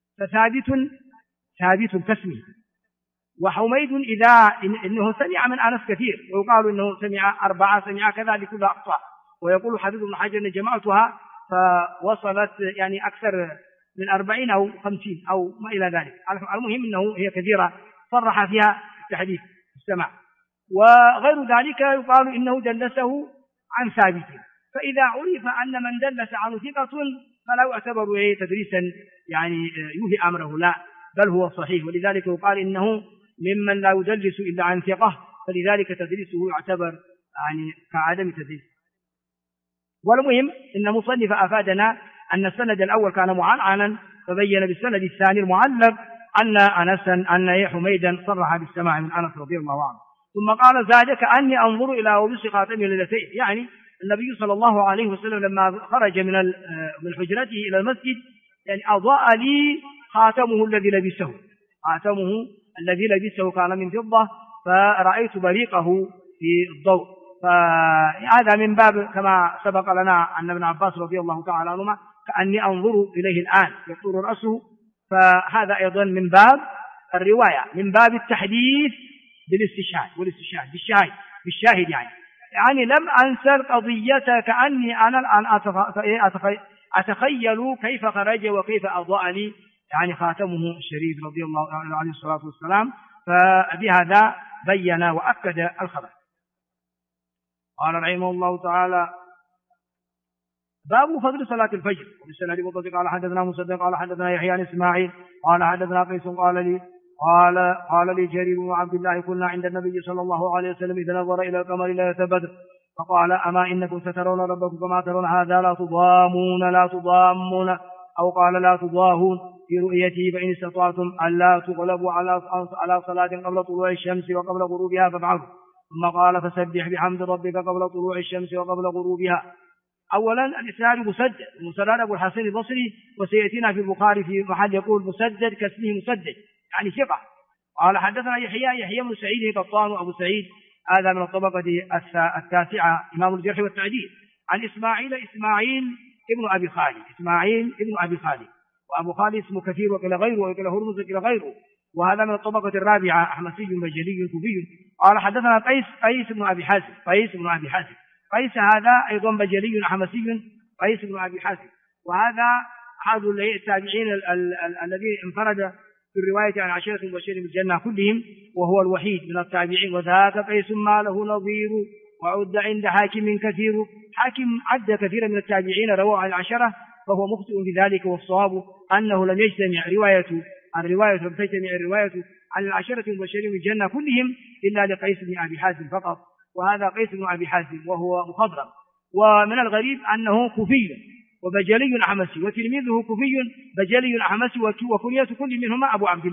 فثابت كاسمه. وحميد إذا إنه سمع من أنس كثير، ويقال إنه سمع 4 سمع كذا لكل أقطاع، ويقول حديث ابن حجر أن جمعتها فوصلت يعني أكثر من 40 أو 50 أو ما إلى ذلك. المهم أنه هي كثيرة صرح فيها التحديث السماع. وغير ذلك يقال إنه دلسه عن ثابت، فإذا عرف أن من دلس عنه ثقة فلا يعتبر تدريسا يعني يوهي أمره، لا، بل هو صحيح، ولذلك يقال إنه ممن لا يدلس إلا عن ثقة، فلذلك تدليسه يعتبر يعني كعدم تدليس. والمهم إن المصنف أفادنا أن السند الأول كان معلعلا، فبين بالسند الثاني المعلق أن حميدا صرح بالسماع من أنس رضي الله عنه. ثم قال زاد كأني أنظر إلى وبس خاتم الليلتين، يعني النبي صلى الله عليه وسلم لما خرج من حجرته إلى المسجد يعني أضاء لي خاتمه الذي لبسه، خاتمه الذي لبسه كان من فضة، فرأيت بريقه في الضوء. فهذا من باب كما سبق لنا أن ابن عباس رضي الله تعالى عنهما كأني أنظر إليه الآن يطول رأسه، فهذا أيضا من باب الرواية، من باب التحديث والاستشهاد بالشاهد يعني لم أنسى القضية، كأني أنا الآن أتخيل كيف خرج وكيف أضاء لي يعني خاتمه الشريف رضي الله عنه عليه الصلاة والسلام. فبهذا بين وأكد الخبر. قال رحمه الله تعالى باب فضل صلاة الفجر. وبالسند المتصل قال حدثنا مسدد قال حدثنا يحيى عن إسماعيل قال حدثنا قيس قال لي جرير بن عبد الله كنا عند النبي صلى الله عليه وسلم إذا نظر إلى القمر ليلة بدر فقال أما إنكم سترون ربكم كما ترون هذا لا تضامون أو قال لا تضاهون في رؤيته، فإن استطعتم ألا تغلبوا على صلاة قبل طلوع الشمس وقبل غروبها فافعلوا. ثم قال فسبح بحمد ربك قبل طلوع الشمس وقبل غروبها. أولا الإسناد مسدد أبو الحسن البصري، وسيأتينا في البخاري في محل يقول مسدد كاسمه مسدد يعني ثقة. قال حدثنا يحيى بن سعيد قطان أبو سعيد، هذا من الطبقة التاسعة إمام الجرح والتعديل. عن إسماعيل ابن أبي خالد، وأبو خالد اسمه كثير وكل غيره وكل هرمز وكل غيره، وهذا من الطبقة الرابعة أحمسي بجلي كوفي. قال حدثنا قيس بن أبي حازم. قيس هذا أيضا بجلي أحمسي قيس بن أبي حازم، وهذا أحد التابعين الذي انفرد في الرواية عن عشرة مبشرين بالجنة كلهم، وهو الوحيد من التابعين. وذاك قيس ما له نظير وعد عند حاكم كثير. حاكم عد كثيرا من التابعين رواه عن العشرة، فهو مخطئ في ذلك، والصواب أنه لم يجتمع الرواية عن العشرة المبشرين بالجنة كلهم إلا لقيس بن أبي حازم فقط، وهذا قيس بن أبي حازم وهو مخضرم. ومن الغريب أنه كوفي وبجلي أحمسي، وتلميذه كوفي بجلي أحمسي، وكنية كل منهما أبو عبد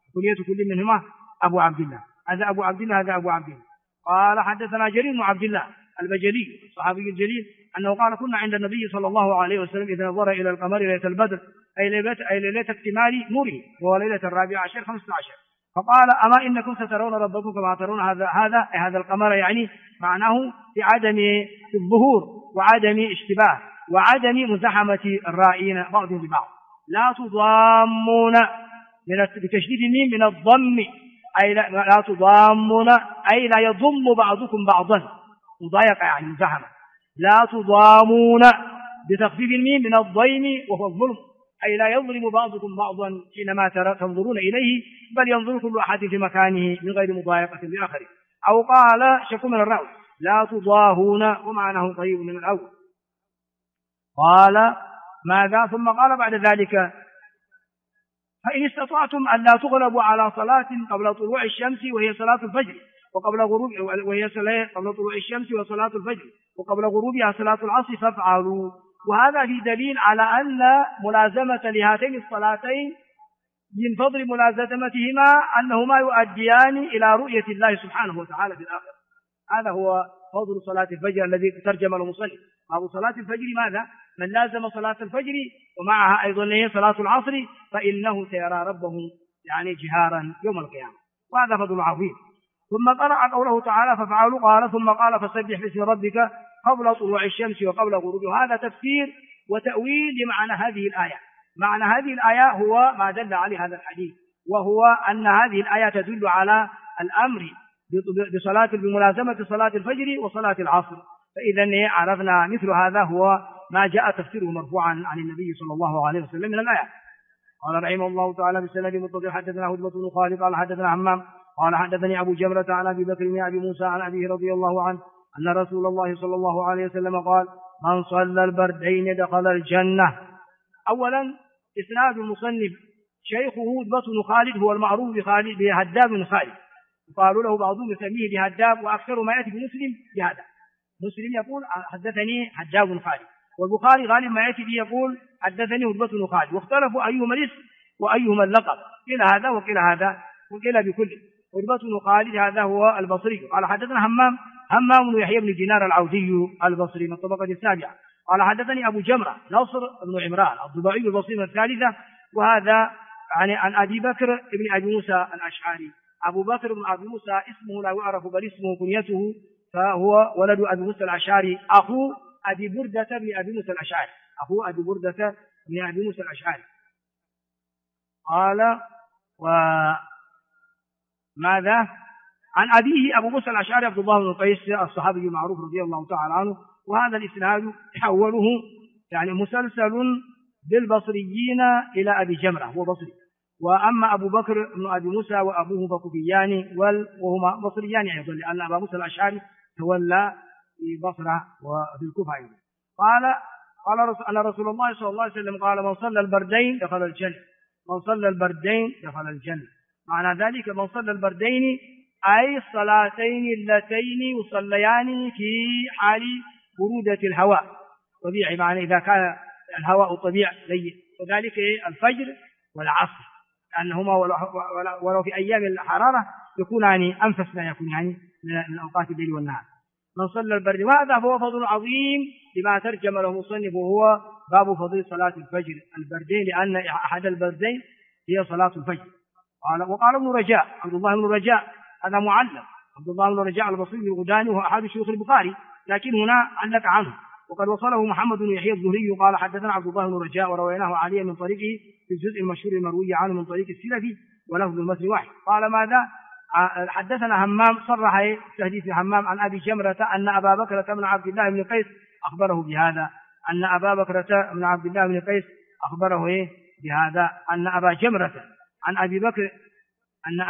الله. هذا أبو عبد الله. قال حدثنا جرير بن عبد الله البجلي الصحابي الجليل أنه قال كنا عند النبي صلى الله عليه وسلم إذا نظر إلى القمر ليلة البدر أي ليلة اكتمال نوره، وهو ليلة 14 فقال أما إنكم سترون ربكم كما ترون هذا القمر، يعني معناه في عدم الظهور وعدم اشتباه وعدم مزاحمة الرائين بعضهم ببعض. لا تضامون بتشديد الميم من الضم، أي لا تضامون أي لا يضم بعضكم بعضا، مضايقة يعني مزاحمة. لا تضامون بتخفيف الميم من الضيم وهو الظلم، أي لا يظلم بعضكم بعضا حينما تنظرون إليه، بل ينظر كل أحد في مكانه من غير مضايقة لآخره. أو قال شك من الراوي لا تضاهون، ومعناه طيب من الأول. قال ماذا؟ ثم قال بعد ذلك فإن استطعتم أن لا تغلبوا على صلاة قبل طلوع الشمس وهي صلاة الفجر وقبل غروب قبل طلوع الشمس وصلاة الفجر وقبل غروبها صلاة العصر فافعلوا. وهذا في دليل على أن ملازمة لهاتين الصلاتين من فضل ملازمتهما أنهما يؤديان إلى رؤية الله سبحانه وتعالى في الآخرة. هذا هو فضل صلاة الفجر الذي ترجم المصلي. أو صلاة الفجر ماذا؟ من لازم صلاة الفجر ومعها أيضا صلاة العصر فإنه سيرى ربه يعني جهارا يوم القيامة، وهذا فضل عظيم. ثم قرأ قوله تعالى فافعلوا. قال ثم قال فسبح باسم ربك قبل طلوع الشمس وقبل غروبها. هذا تفسير وتأويل لمعنى هذه الآية. معنى هذه الآية هو ما دل عليه هذا الحديث، وهو أن هذه الآية تدل على الأمر بملازمة صلاة الفجر وصلاة العصر. فإذا عرفنا مثل هذا هو ما جاء تفسيره مرفوعا عن النبي صلى الله عليه وسلم من الآية. قال رحمه الله تعالى بالسند المتصل حدثنا هدبة بن خالد قال حدثنا حمام قال حدثني أبو جمرة عن أبي بكر بن أبي موسى عن أبيه رضي الله عنه أن رسول الله صلى الله عليه وسلم قال من صلى البردين دخل الجنة. أولا إسناد المصنف شيخه هدبة بن خالد هو المعروف بهداب بن خالد، يقال له بعضهم يسميه بهداب، وأكثر ما يأتي بمسلم بهذا. مسلم يقول حدثني هداب بن خالد، والبخاري غالب ما يأتي به يقول حدثني هدبة بن خالد، واختلفوا أيهما الاسم وأيهما اللقب، قيل هذا وقيل هذا وقيل بكل. هدبة بن خالد هذا هو البصري. قال حدثنا همام بن يحيى بن دينار العودي البصري من الطبقة السابعة. قال حدثني أبو جمرة نصر بن عمران الضبعي البصري من الثالثة، وهذا عن أبي بكر بن أبي موسى الأشعري. أبو بكر بن أبي موسى اسمه لا يعرف بل اسمه كنيته، فهو ولد أبي موسى الأشعري أخو أبي بردة بن أبي موسى الأشعري، أخو أبي بردة بن أبي موسى الأشعري. قال وماذا عن أبيه أبو موسى الأشعري عبد الله بن قيس الصحابي المعروف رضي الله تعالى عنه. وهذا الإسناد حوله يعني مسلسل بالبصريين إلى أبي جمرة، هو بصري. وأما أبو بكر بن أبي موسى وأبوه فكوفيان وهما بصريان أيضا، لأن أبا موسى الأشعري تولى في بصرة وفي الكوفة أيضا. قال أن رسول الله صلى الله عليه وسلم قال من صلى البردين دخل الجنة، من صلى البردين دخل الجنة. معنى ذلك من صلى البردين أي الصلاتين اللتين يصليان في حال برودة الهواء طبيعي، معنى إذا كان الهواء طبيعي لين، وذلك الفجر والعصر، لأنهما ولو في أيام الحرارة يكون يعني أنفس ما يكون يعني من أوقات الليل والنهار. من صلى البرد، وهذا هو فضل عظيم لما ترجم له مصنف، وهو باب فضل صلاة الفجر البردين، لأن أحد البردين هي صلاة الفجر. وقال ابن رجاء عبد الله بن رجاء هذا معلق، عبد الله بن رجاء البصري الغداني وهو أحد شيوخ البخاري، لكن هنا علق عنه. وقد وصله محمد بن يحيى الزهري قال حدثنا عبد الله بن رجاء ورويناه عليا من طريقه في الجزء المشهور المروي عنه من طريق السلفي ولفظ المتن واحد. قال ماذا حدثنا همام، صرح تحديث همام عن أبي جمرة أن أبا بكرة بن عبد الله بن قيس أخبره بهذا، أن أبا بكرة بن عبد الله بن قيس أخبره بهذا، أن أبا جمرة عن أبي بكر أن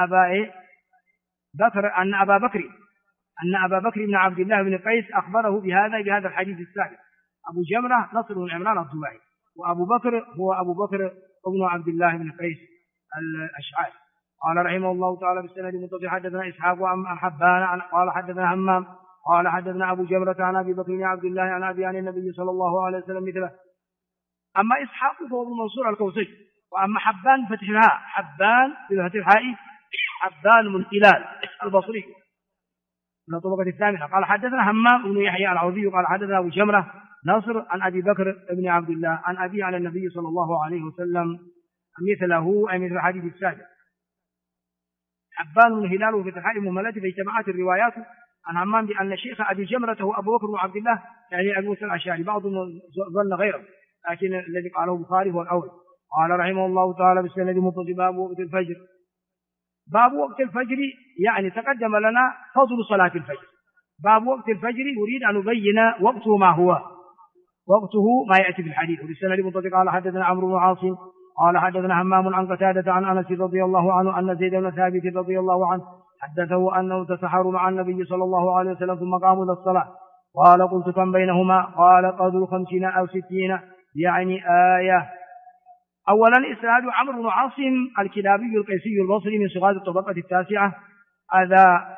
أبا بكر بن عبد الله بن قيس أخبره بهذا الحديث السابق. أبو جمرة نصر بن عمران الضبعي، وأبو بكر هو أبو بكر بن عبد الله بن قيس الأشعري. قال رحمه الله تعالى بالسند المتصل حدثنا إسحاق عن حبان قال حدثنا همام قال حدثنا أبو جمرة عن أبي بكر بن عبد الله عن أبي عن النبي صلى الله عليه وسلم مثله. أما إسحاق فهو ابن منصور الكوسي، وأما حبان فتح الهاء، حبان بفتح الهاء حبان بن هلال البصري من الطبقة الثامنة. قال حدثنا همام بن يحيى العوذي قال حدثنا أبو جمرة نصر عن أبي بكر بن عبد الله عن أبي عن النبي صلى الله عليه وسلم مثله أي مثل الحديث السابق. حبان بن هلال وفي تحال مهملات فاجتمعت الروايات عن همام بأن شيخ أبي جمرة هو أبو بكر بن عبد الله يعني أبي موسى الأشعري، بعضهم ظن غيره، لكن الذي قاله البخاري هو الأول. قال رحمه الله تعالى بالسند المتصل باب وقت الفجر. باب وقت الفجر يعني تقدم لنا فضل صلاة الفجر. باب وقت الفجر يريد أن يبين وقته ما هو، وقته ما يأتي في الحديث. وبالسند المتصل قال حدثنا عمرو بن عاصم قال حدثنا همام عن قتادة عن أنس رضي الله عنه أن زيد بن ثابت رضي الله عنه حدثه أنه تسحر مع النبي صلى الله عليه وسلم ثم قاموا إلى الصلاة. قال قلت كم بينهما؟ قال قدر 50 أو 60 يعني آية. أولا إسناد عمرو بن عاصم الكلابي القيسي البصري من صغار الطبقة التاسعة، هذا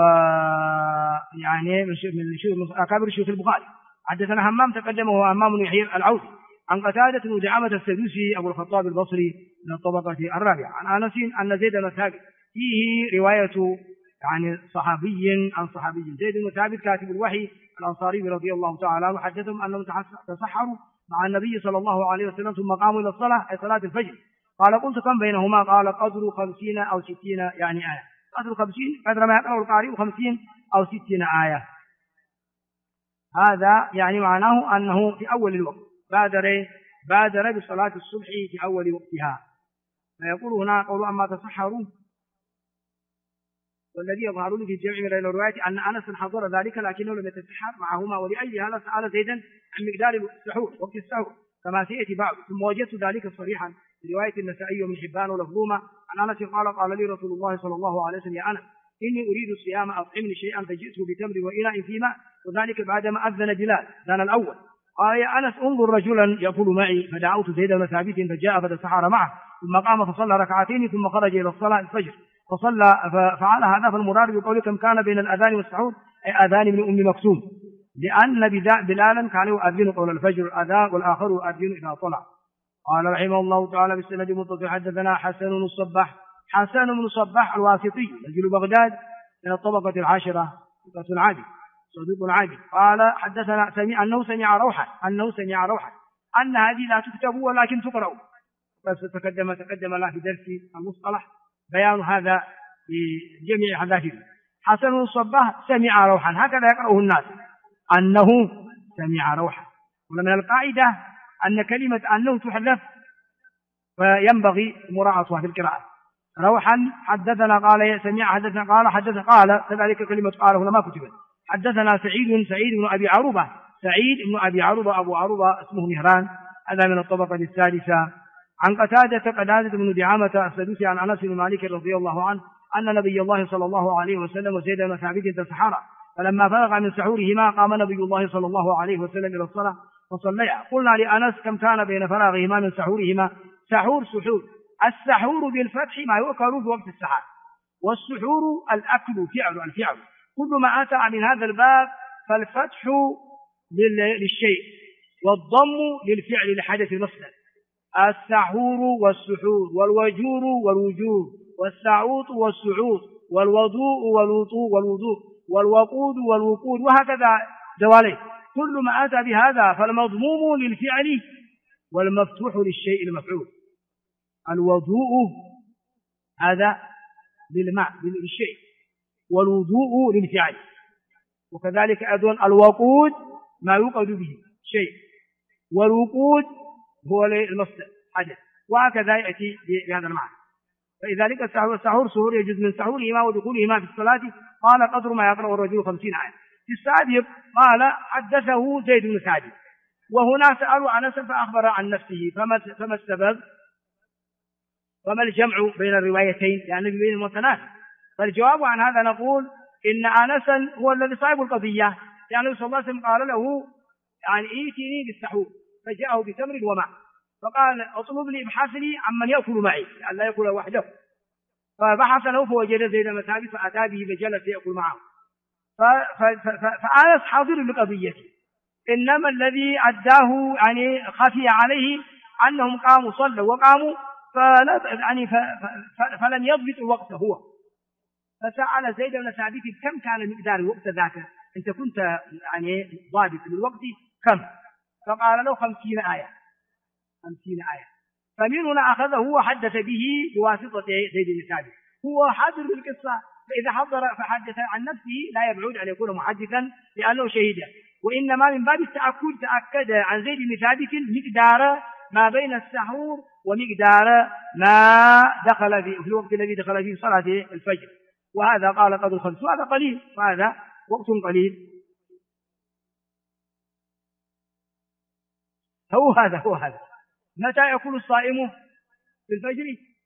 ويعني من أكابر شيوخ البخاري. حدثنا همام تقدمه همام بن يحيى العوذي عن قتادة بن دعامة السدوسي أبو الخطاب البصري من الطبقة الرابعة عن أنس أن زيد بن ثابت، فيه رواية يعني صحابي عن صحابي. زيد بن ثابت كاتب الوحي الأنصاري رضي الله تعالى عنه حدثهم أنهم تسحروا مع النبي صلى الله عليه وسلم ثم قاموا إلى الصلاة أي صلاة الفجر. قال قلت كم بينهما؟ قال قدر 50 أو 60 يعني آية. قدر 50 قدر ما يقرأ القارئ 50 أو 60 آية. هذا يعني معناه أنه في أول الوقت بادر بصلاة الصبح في أول وقتها. فيقول هنا قول أما تسحروا، والذي يظهر لي في الجمع من الرواية أن أنس حضر ذلك لكنه لم يتسحر معهما، ولأجل هذا سأل زيدا عن مقدار السحور وقت السحور كما سيأتي بعد. ثم وجدت ذلك صريحا في رواية النسائي ومن حبان ولفظهما عن أنس قال لي رسول الله صلى الله عليه وسلم يا أنس إني أريد الصيام أطعمني شيئا فجئته بتمر وإناء في ماء، وذلك بعدما أذن بلال أذان الأول. قال يا أنس انظر رجلا يأكل معي، فدعوت زيد بن ثابت فجاء فتسحر معه، ثم قام فصلى ركعتين ثم خرج إلى الصلاة الفجر فصلى ففعل هذا. فالمراد بقوله كم كان بين الأذان والسحور أي أذان من أم مكتوم، لأن بلالا كان يؤذن قول الفجر الأذان والآخر يؤذن إذا طلع. قال رحمه الله تعالى بالسند المتصل حدثنا حسن بن الصباح، حسن بن الصباح الواسطي رجل بغداد من الطبقة العاشرة، ثقة عادل صديق عادل. قال حدثنا أنه سمع روحا أن هذه لا تكتب ولكن تقرأ، بس تقدم له في درس المصطلح بيان هذا بجميع حذافيره. حسن بن الصباح سمع روحا، هكذا يقرأه الناس أنه سمع روحا. ومن القاعدة أن كلمة أنه تحذف فينبغي مراعاتها في القراءة. روحا حدثنا قال سمع حدثنا قال حدثنا قال كذلك كلمة قال هنا ما كتبت. حدثنا سعيد بن أبي عروبة أبو عروبة اسمه مهران، هذا من الطبقة السادسة. عن قتادة بن دعامة السدوسي عن أنس بن مالك رضي الله عنه أن نبي الله صلى الله عليه وسلم وزيد بن ثابت تسحرا، فلما فرغ من سحورهما قام نبي الله صلى الله عليه وسلم إلى الصلاة فصليا. قلنا لأنس كم كان بين فراغهما من سحورهما؟ سحور. السحور بالفتح ما يؤكل في وقت السحر، والسحور الأكل الفعل. كل ما أتى من هذا الباب فالفتح للشيء والضم للفعل لحدث مصدر. السحور والسحور، والوجور والوجور، والسعوط والسعوط، والوضوء والوضوء، والوقود والوقود، وهكذا دواليه. كل ما أتى بهذا فالمضموم للفعل والمفتوح للشيء المفعول. الوضوء هذا للماء للشيء، والوضوء للفعل، وكذلك أيضا الوقود ما يوقد به شيء، والوقود هو المصدر حدث، وهكذا يأتي بهذا المعنى. فلذلك السحور سحور يجوز من سحورهما ودخولهما في الصلاة قال قدر ما يقرأ الرجل 50 آية. في السابق قال حدثه زيد بن ثابت، وهنا سألوا أنس فأخبر عن نفسه، فما السبب؟ وما الجمع بين الروايتين؟ لأنه بين المتناسب. فالجواب عن هذا نقول إن أنسا هو الذي صاحب القضية، لأنه صلى الله عليه وسلم قال له يعني ائتني بالسحور، فجاءه بتمر وماء، فقال اطلب لي ابحث لي عمن يأكل معي لأن لا يأكل وحده، فبحث له فوجد زيد بن ثابت فأتى به فجلس يأكل معه. فأنس حاضر لقضيته، إنما الذي أداه يعني خفي عليه أنهم قاموا صلوا وقاموا فلم يضبط الوقت هو، فسأل زيد بن ثابت كم كان مقدار الوقت ذاك، أنت كنت يعني ضابط للوقت كم؟ فقال له 50 آية. فمن هنا أخذه وحدث به بواسطة زيد بن ثابت، هو حاضر بالقصة، فإذا حضر فحدث عن نفسه لا يبعد أن يكون محدثا لأنه شهيدا، وإنما من باب التأكد تأكد عن زيد بن ثابت مقدار ما بين السحور ومقدار ما دخل في الوقت الذي دخل فيه صلاة الفجر، وهذا قال قدر 5، وهذا قليل، وهذا وقت قليل. هو هذا متى يأكل الصائم في الفجر؟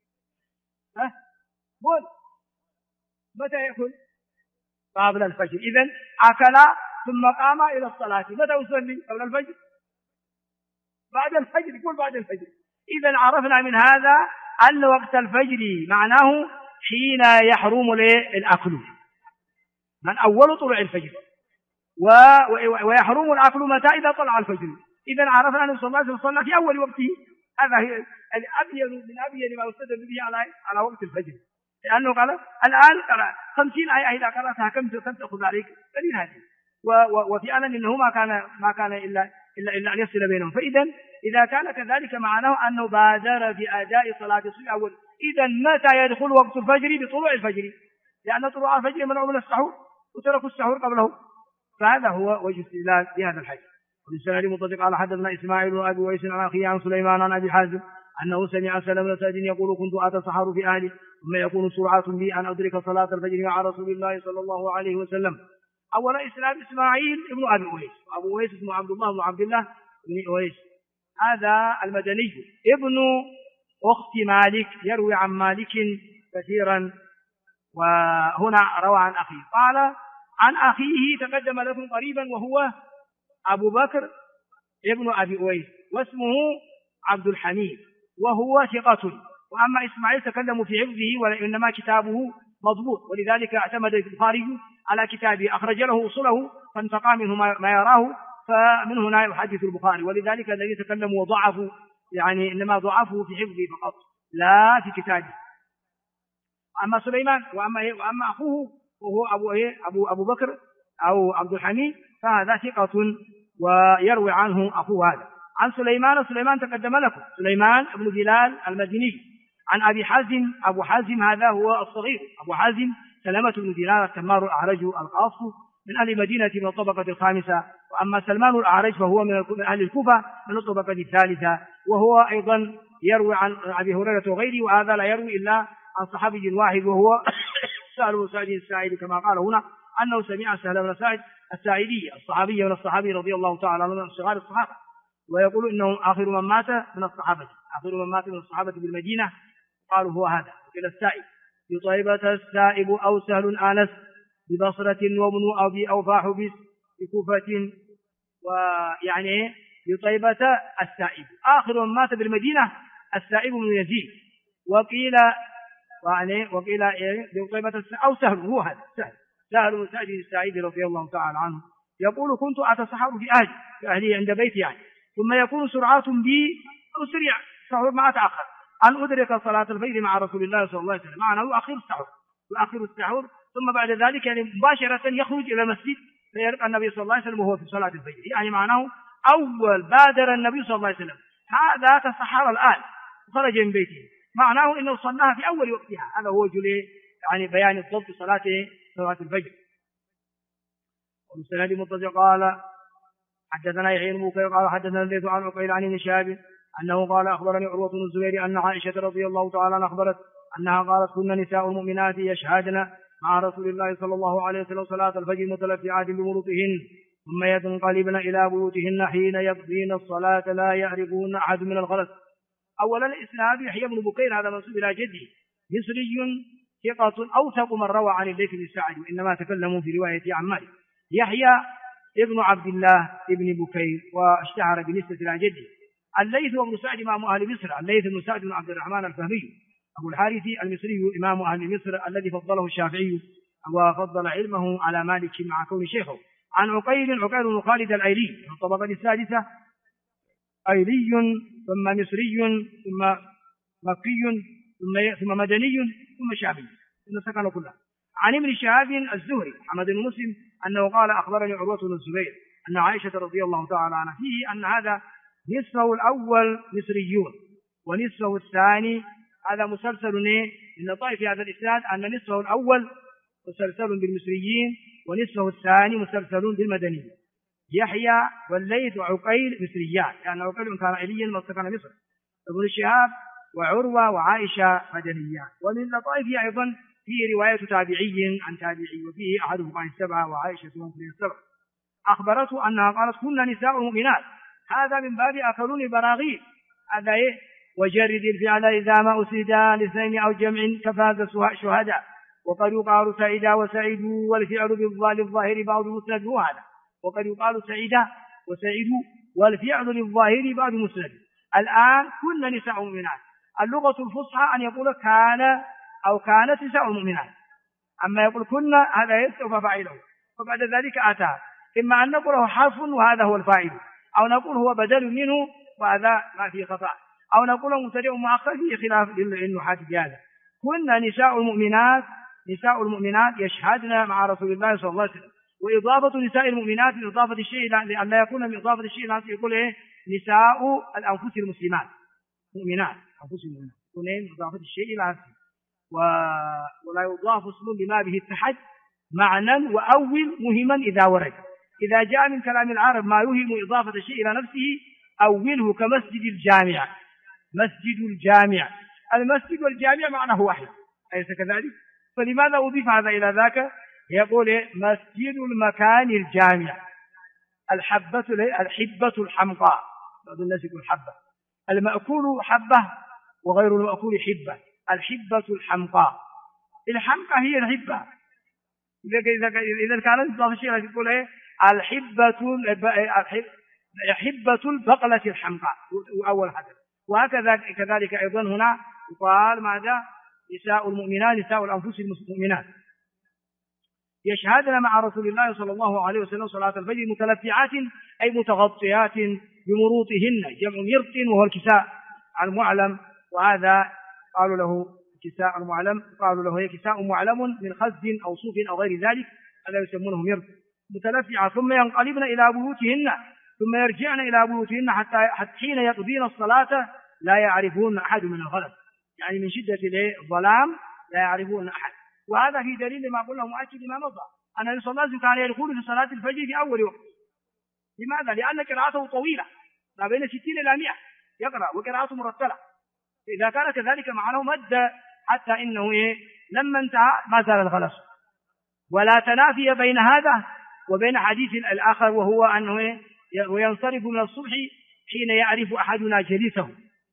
قل متى يأكل؟ قبل الفجر. إذن أكل ثم قام إلى الصلاة، متى يصلي؟ قبل الفجر؟ بعد الفجر. قل بعد الفجر. إذن عرفنا من هذا أن وقت الفجر معناه حين يحرم الأكل من أول طلوع الفجر، ويحرم الأكل متى؟ إذا طلع الفجر. إذن عرفنا أن صلى الله عليه وسلم في أول وقته، هذا الأبين من أبين ما يستدل به على وقت الفجر، لأنه قال الآن 50 آية إذا قرأتها كم تأخذ عليك؟ دليل هذه. وفي أن إنه ما كان إلا أن يصل بينهم. إذا كان كذلك معناه أنه بادر بأداء صلاة الصبح أول. إذن متى يدخل وقت الفجر؟ بطلوع الفجر، لأن طلوع الفجر منع من السحور وتركوا السحور قبله. فهذا هو وجه استدلال بهذا الحديث. وبالسند مطلق على حدثنا إسماعيل بن أبي ويس عن أخيه عن سليمان عن أبي حازم أنه سمع سلم بن سعد يقول كنت أتسحر في أهلي ثم يكون سرعة بي أن أدرك صلاة الفجر مع رسول الله صلى الله عليه وسلم. أولا إسلام إسماعيل بن أبي ويس، أبو ويس اسمه عبد الله بن عبد الله بن ويس، هذا المدني ابن أخت مالك، يروي عن مالك كثيرا، وهنا روى عن أخيه. قال عن أخيه تقدم لكم قريبا وهو أبو بكر ابن أبي أويس، واسمه عبد الحميد، وهو ثقة. وأما إسماعيل تكلموا في حفظه، وإنما كتابه مضبوط، ولذلك اعتمد البخاري على كتابه، أخرج له أصله فانتقى منه ما يراه، فمن هنا يحدث البخاري. ولذلك الذين تكلموا وضعفوا يعني إنما ضعفوا في حفظه فقط لا في كتابه. أما سليمان وأما أخوه وهو أبو بكر أو عبد الحميد فهذا ثقة ويروي عنه أخوه هذا. عن سليمان تقدم لكم، سليمان بن بلال المديني. عن أبي حازم، أبو حازم هذا هو الصغير، أبو حازم سلمة بن دينار التمار الأعرج القاص من أهل المدينة من الطبقة الخامسة. وأما سلمان الأعرج فهو من أهل الكوفة من الطبقة الثالثة، وهو أيضا يروي عن أبي هريرة وغيره، وهذا لا يروي إلا عن صحابي واحد وهو سهل بن سعد الساعدي، كما قال هنا أنه سمع سهل بن سعد الساعدي الصحابي من الصحابي رضي الله تعالى عنه من صغار الصحابة، ويقول إنه آخر من مات من الصحابة بالمدينة، قالوا هو هذا. إلى السائب بطيبة السائب أو سهل آنس ببصرة وابن أبي أوفى حبس بكوفة. ويعني بطيبة السائب آخر من مات بالمدينة السائب من يزيد، وقيل بطيبة أو سهل، هو هذا سهل بن سعد الساعدي رضي الله تعالى عنه، يقول كنت أتسحر في أهلي عند بيتي يعني، ثم يكون سرعات بي أسرع سحر ما أتأخر أن أدرك صلاة الفجر مع رسول الله صلى الله عليه وسلم، معناه يؤخر السحور ثم بعد ذلك يعني مباشرة يخرج إلى المسجد فيلقى النبي صلى الله عليه وسلم وهو في صلاة الفجر، يعني معناه أول بادر النبي صلى الله عليه وسلم هذا تسحر الآن وخرج من بيته، معناه إنه صلاها في أول وقتها. هذا هو جلي يعني بيان الضبط صلاة الفجر. والسند متصل قال حدثنا يحيى بن بكير قال حدثنا الليث عن عقيل عن ابن شهاب أنه قال أخبرني عروة بن الزبير أن عائشة رضي الله تعالى عنها أخبرت أنها قالت كنا نساء المؤمنات يشهدن مع رسول الله صلى الله عليه وسلم صلاة الفجر متلفعات بمروطهن ثم ينقلبن إلى بيوتهن حين يقضين الصلاة لا يعرفون أحد من الغلس. أولا الإسناد يحيى بن بكير هذا منسوب إلى جده مصري ثقة أوثق من روى عن الليث بن سعد، وإنما تكلموا في رواية عن مالك. يحيى ابن عبد الله ابن بكير واشتهر بنسبة إلى جده. الليث وابن سعد إمام أهل مصر، الليث بن سعد بن عبد الرحمن الفهمي أبو الحارث المصري إمام أهل مصر الذي فضله الشافعي وفضل علمه على مالك مع كون شيخه. عن عقيل بن خالد الأيلي من الطبقة السادسة، أيلي ثم مصري ثم مكي ثم مدني ثم شعبي ثم سكن كلها. عن ابن شهاب الزهري محمد بن مسلم أنه قال أخبرني عروة بن الزبير أن عائشة رضي الله تعالى عنها فيه أن هذا نصفه الأول مصريون ونصفه الثاني هذا مسلسل من طائف هذا الإسناد أن نصفه الأول مسلسل بالمصريين ونصفه الثاني مسلسل بالمدنيين. يحيى والليث وعقيل مصريان لأن عقيل كان إليا مسكن مصر، ابن شهاب وعروة وعائشة مدنيان. ومن لطائفه أيضا فيه رواية تابعي عن تابعي وفيه أحدهم عن السبعة وعائشة من السبعة أخبرته أنها قالت كنا نساء المؤمنات، هذا من باب أكلون البراغيث هذا وجرد الفعل إذا ما أسردا لاثنين أو جمع كفاز شهداء وقد يقال سعيدا وسعيدوا والفعل للظاهر بعض مسند هذا وقد يقال سعيدا وسعيدوا والفعل للظاهر بعض مسند. الآن كنا نساء المؤمنات، اللغة الفصحى أن يقول كان أو كانت نساء المؤمنات، أما يقول كنا هذا يستوفى فاعله وبعد ذلك أتى، إما أن نقول هو حرف وهذا هو الفاعل، أو نقول هو بدل منه وهذا ما فيه خطأ، أو نقول مبتدئ مؤخر فيه خلاف للنحاة بهذا. كنا نساء المؤمنات يشهدن مع رسول الله صلى الله عليه وسلم. وإضافة نساء المؤمنات من إضافة الشيء لأن لا يكون من إضافة الشيء يقول نساء الأنفس المسلمات مؤمنات أنفس المؤمنات يكون من إضافة الشيء إلى نفسه ولا يضاف اسم بما به اتحد معنى وأول مهما إذا ورد. إذا جاء من كلام العرب ما يوهم إضافة الشيء إلى نفسه أوله كمسجد الجامع. المسجد والجامع معناه واحد أليس كذلك؟ فلماذا أضيف هذا إلى ذاك؟ يقول مسجد المكان الجامع. الحبة الحمقاء بعض الناس يقول حبة، المأكول حبة وغير المأكول حبة. الحبة الحمقاء، الحمقى هي الحبة. إذا كانت إضافة الشيء يقول الحبة حبة البقلة الحمقاء أول حدث. وهكذا كذلك أيضا هنا يقال ماذا؟ نساء المؤمنات نساء الأنفس المؤمنات يشهدن مع رسول الله صلى الله عليه وسلم صلاة الفجر متلفعات أي متغطيات بمروطهن، جمع مرط وهو الكساء المعلم، وهذا قالوا له كساء المعلم، قالوا له هي كساء معلم من خز أو صوف أو غير ذلك، هذا يسمونه مرط متلفعة. ثم ينقلبن إلى بيوتهن ثم يرجعن إلى بيوتهن حتى حين يقضين الصلاة لا يعرفون أحد من الغلط، يعني من شدة الظلام لا يعرفون أحد. وهذا في دليل ما قلنا مؤكد ما مضى أن النبي صلى الله عليه وسلم كان يدخل في صلاة الفجر في أول وقت. لماذا؟ لأن قراءته طويلة ما بين 60 إلى 100 يقرأ، وقراءته مرتلة. إذا كان كذلك معناه مد حتى إنه لما انتهى ما زال الغلس. ولا تنافي بين هذا وبين حديث الآخر وهو أنه وينصرف من الصبح حين يعرف أحدنا جليسه،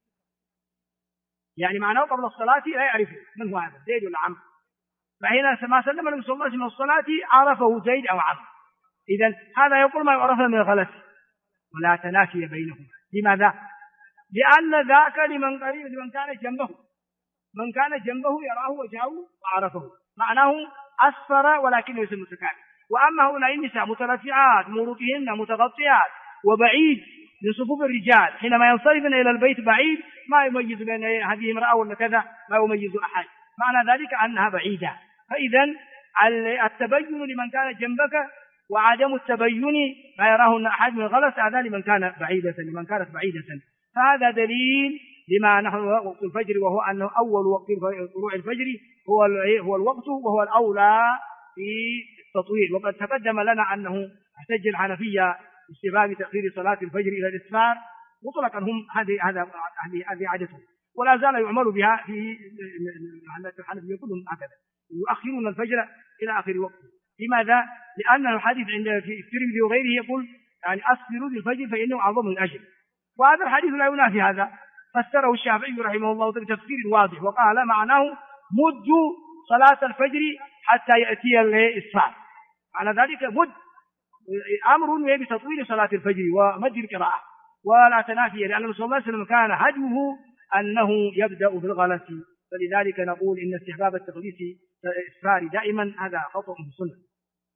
يعني معناه قبل الصلاة لا يعرفه من هو هذا زيد ولا عمرو، فحين ما سلم النبي صلى الله عليه وسلم من الصلاة عرفه زيد أو عمرو. إذن هذا يقول ما يعرف من الغلس. ولا تنافي بينهم. لماذا؟ لأن ذاك لمن قريب لمن كان جنبه، من كان جنبه يراه وجهه وعرفه، معناه أسفر ولكن ليس متكامل. وأما هؤلاء النساء مترفعات مروطهن متغطيات وبعيد من صفوف الرجال، حينما ينصرفن إلى البيت بعيد ما يميز بين هذه امرأة ولا كذا، ما يميز أحد، معنى ذلك أنها بعيدة. فإذا التبين لمن كان جنبك وعدم التبين ما يراه أحد من الغلس هذا لمن كان بعيدة، لمن كانت بعيدة. فهذا دليل لما نحن وقت الفجر، وهو أنه أول وقت طلوع الفجر هو الوقت وهو الأولى في التطويل. وقد تقدم لنا أنه احتج الحنفية باستحباب تأخير صلاة الفجر إلى الإسفار مطلقا، هم هذه عادتهم، ولا زال يعمل بها في الحنفية كلهم هكذا، يؤخرون الفجر إلى آخر وقت. لماذا؟ لأن الحديث عند في الترمذي وغيره يقول يعني أسفروا بالفجر فإنه أعظم الأجر، وهذا الحديث لا ينافي هذا. فسره الشافعي رحمه الله بتفسير واضح وقال معناه مدوا صلاة الفجر حتى يأتي الإسفار، على ذلك مد أمر بتطويل صلاة الفجر ومد القراءة ولا تنافي، لأن النبي صلى الله عليه وسلم كان هديه أنه يبدأ بالغلس، فلذلك نقول إن استحباب التقديس الإسفار دائما هذا خطأ في السنة.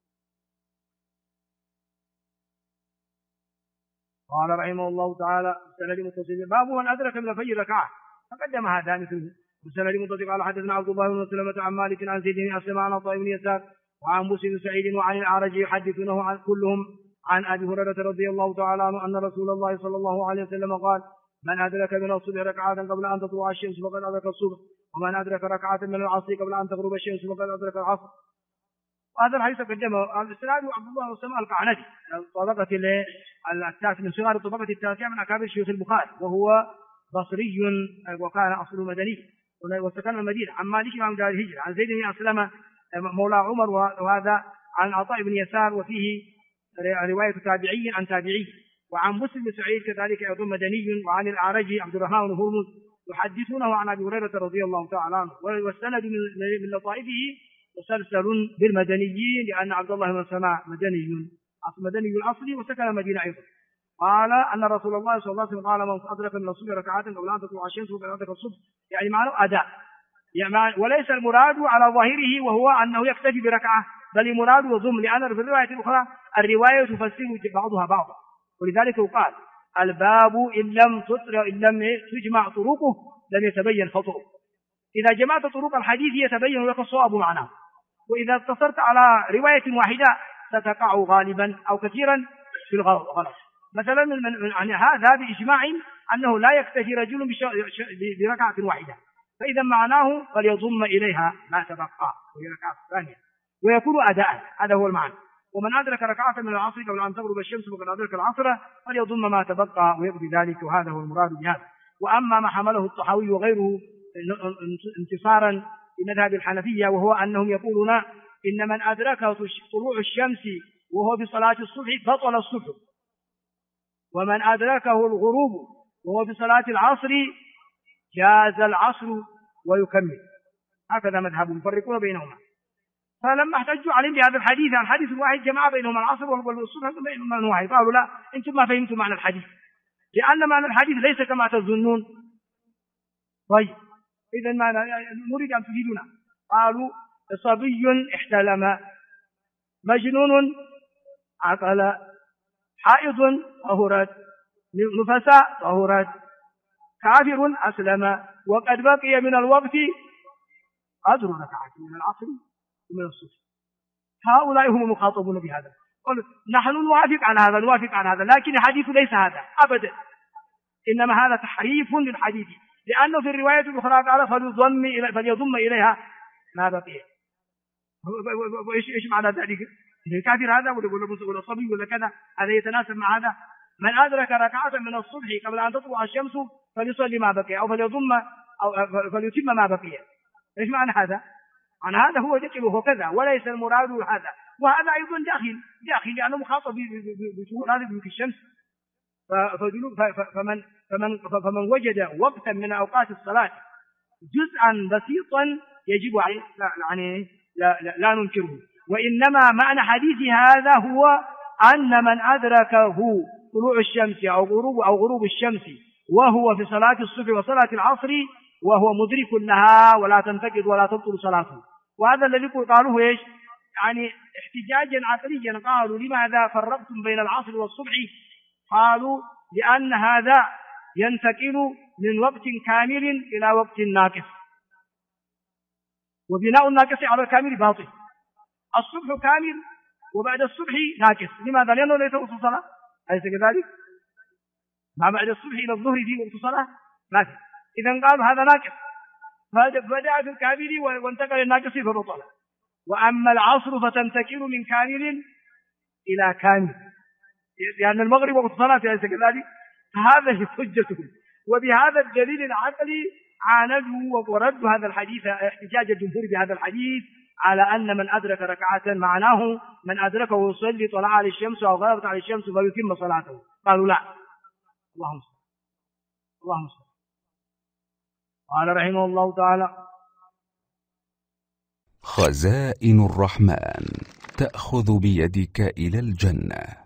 قال رحمه الله تعالى سند متصل باب من أدرك من الفجر ركعة، فقدم هذا مثله. وسند متصل قال حدثنا عبد الله بن سلمة عن مالك عن زيد بن أسلم عن عطاء بن يسار وعن موسى بن سعيد وعن الأعرج يحدثونه عن كلهم عن أبي هريرة رضي الله تعالى عنه أن رسول الله صلى الله عليه وسلم قال من أدرك من الصبح ركعة قبل أن تطلع الشمس فقد أدرك الصبح، ومن أدرك ركعة من العصر قبل أن تغرب الشمس فقد أدرك العصر. وهذا الحديث قدمه الاستناد عبد الله بن سلمة القعنبي طبقة التاسع من صغار الطبقة التاسعة من أكابر شيوخ البخاري، وهو بصري وكان أصله مدني وسكن المدينة. عن مالك عن دار الهجرة عن زيد بن أسلم مولى عمر، وهذا عن عطاء بن يسار وفيه رواية تابعي عن تابعي. وعن مسلم بن سعيد كذلك أيضا مدني. وعن الأعرج عبد الرحمن بن هرمز يحدثونه عن أبي هريرة رضي الله تعالى عنه. والسند من لطائفه مسلسل بالمدنيين لأن عبد الله بن سماع مدني الأصلي وسكن المدينة أيضا. قال أن رسول الله صلى الله عليه وسلم قال من أدرك من الصبح ركعات قبل أن تطلع الشمس فقد أدرك الصبح، يعني معناه أداء، يعني وليس المراد على ظاهره وهو أنه يكتفي بركعة، بل المراد وضم، لأن في الرواية الأخرى الرواية تفسر بعضها بعضا. ولذلك قال الباب إن لم تجمع طرقه لم يتبين خطأه. إذا جمعت طرق الحديث يتبين لك الصواب معناه، وإذا اقتصرت على رواية واحدة ستقع غالبا أو كثيرا في الغلط. مثلا من هذا بإجماع أنه لا يكتفي رجل بركعة واحدة، فإذا معناه فليضم إليها ما تبقى وهي ركعة ثانية ويكون أداء، هذا هو المعنى. ومن أدرك ركعة من العصر قبل أن تغرب الشمس فقد أدرك العصر فليضم ما تبقى ويقضي ذلك، وهذا هو المراد بهذا. وأما ما حمله الطحاوي وغيره انتصارا لمذهب الحنفية وهو أنهم يقولون إن من أدركه طلوع الشمس وهو في صلاة الصبح بطل الصبح، ومن أدركه الغروب وهو في صلاة العصر جاز العصر ويكمل. هكذا مذهب يفرقون بينهما. فلما احتجوا عليهم بهذا الحديث، الحديث الواحد جمع بينهما العصر والصبح بينهما الواحد، قالوا لا أنتم ما فهمتم معنى الحديث، لأن معنى الحديث ليس كما تظنون. طيب إذا ما نريد أن تفيدنا. قالوا صبي احتلم، مجنون عقل، حائض طهرت، نفساء طهرت، كافر أسلم، وقد بقي من الوقت قدر ركعة من العصر ومن الصبح. هؤلاء هم المخاطبون بهذا. نحن نوافق على هذا، لكن الحديث ليس هذا أبدا، إنما هذا تحريف للحديث، لأنه في الرواية الأخرى قال فليضم إليها ما بقي. إيش معنى ذلك؟ الكافر هذا ولا صبي ولا كذا، هذا يتناسب مع هذا. من أدرك ركعة من الصبح قبل أن تطلع الشمس فليصلي ما بقي، أو فليضم أو فليتم ما بقي. إيش معنى هذا؟ عن هذا هو يجب كذا، وليس المراد هذا. وهذا أيضا داخل لأنه مخاطب بشهور هذه في الشمس. فمن وجد وقتا من أوقات الصلاة جزءا بسيطا يجب عليه لا ننكره. وإنما معنى حديث هذا هو أن من أدركه طلوع الشمس أو غروب الشمس وهو في صلاة الصبح وصلاة العصر وهو مدرك لها ولا تنتقد ولا تبطل صلاته. وهذا الذي قالوه إيش؟ يعني احتجاجا عقليا قالوا لماذا فرقتم بين العصر والصبح؟ قالوا لأن هذا ينتقل من وقت كامل إلى وقت ناقص، وبناء الناقص على الكامل باطل. الصبح كامل وبعد الصبح ناقص، لماذا؟ لأنه ليس وقت صلاة، أليس كذلك؟ ما بعد الصبح إلى الظهر في وقت صلاة ما في. إذا قالوا هذا ناقص، فبدأ في الكامل وانتقل الناقص فبطل. وأما العصر فتنتقل من كامل إلى كامل، لأن المغرب وقت صلاة، أليس كذلك؟ هذا حجتهم. وبهذا الدليل العقلي عاندوا وردوا هذا الحديث، احتجاج الجمهور بهذا الحديث على أن من أدرك ركعة معناه من أدركه يصلي طلع على الشمس أو غربت على الشمس فيتم صلاته. قالوا لا. اللهم صل. قال رحمه الله تعالى: خزائن الرحمن تأخذ بيدك إلى الجنة.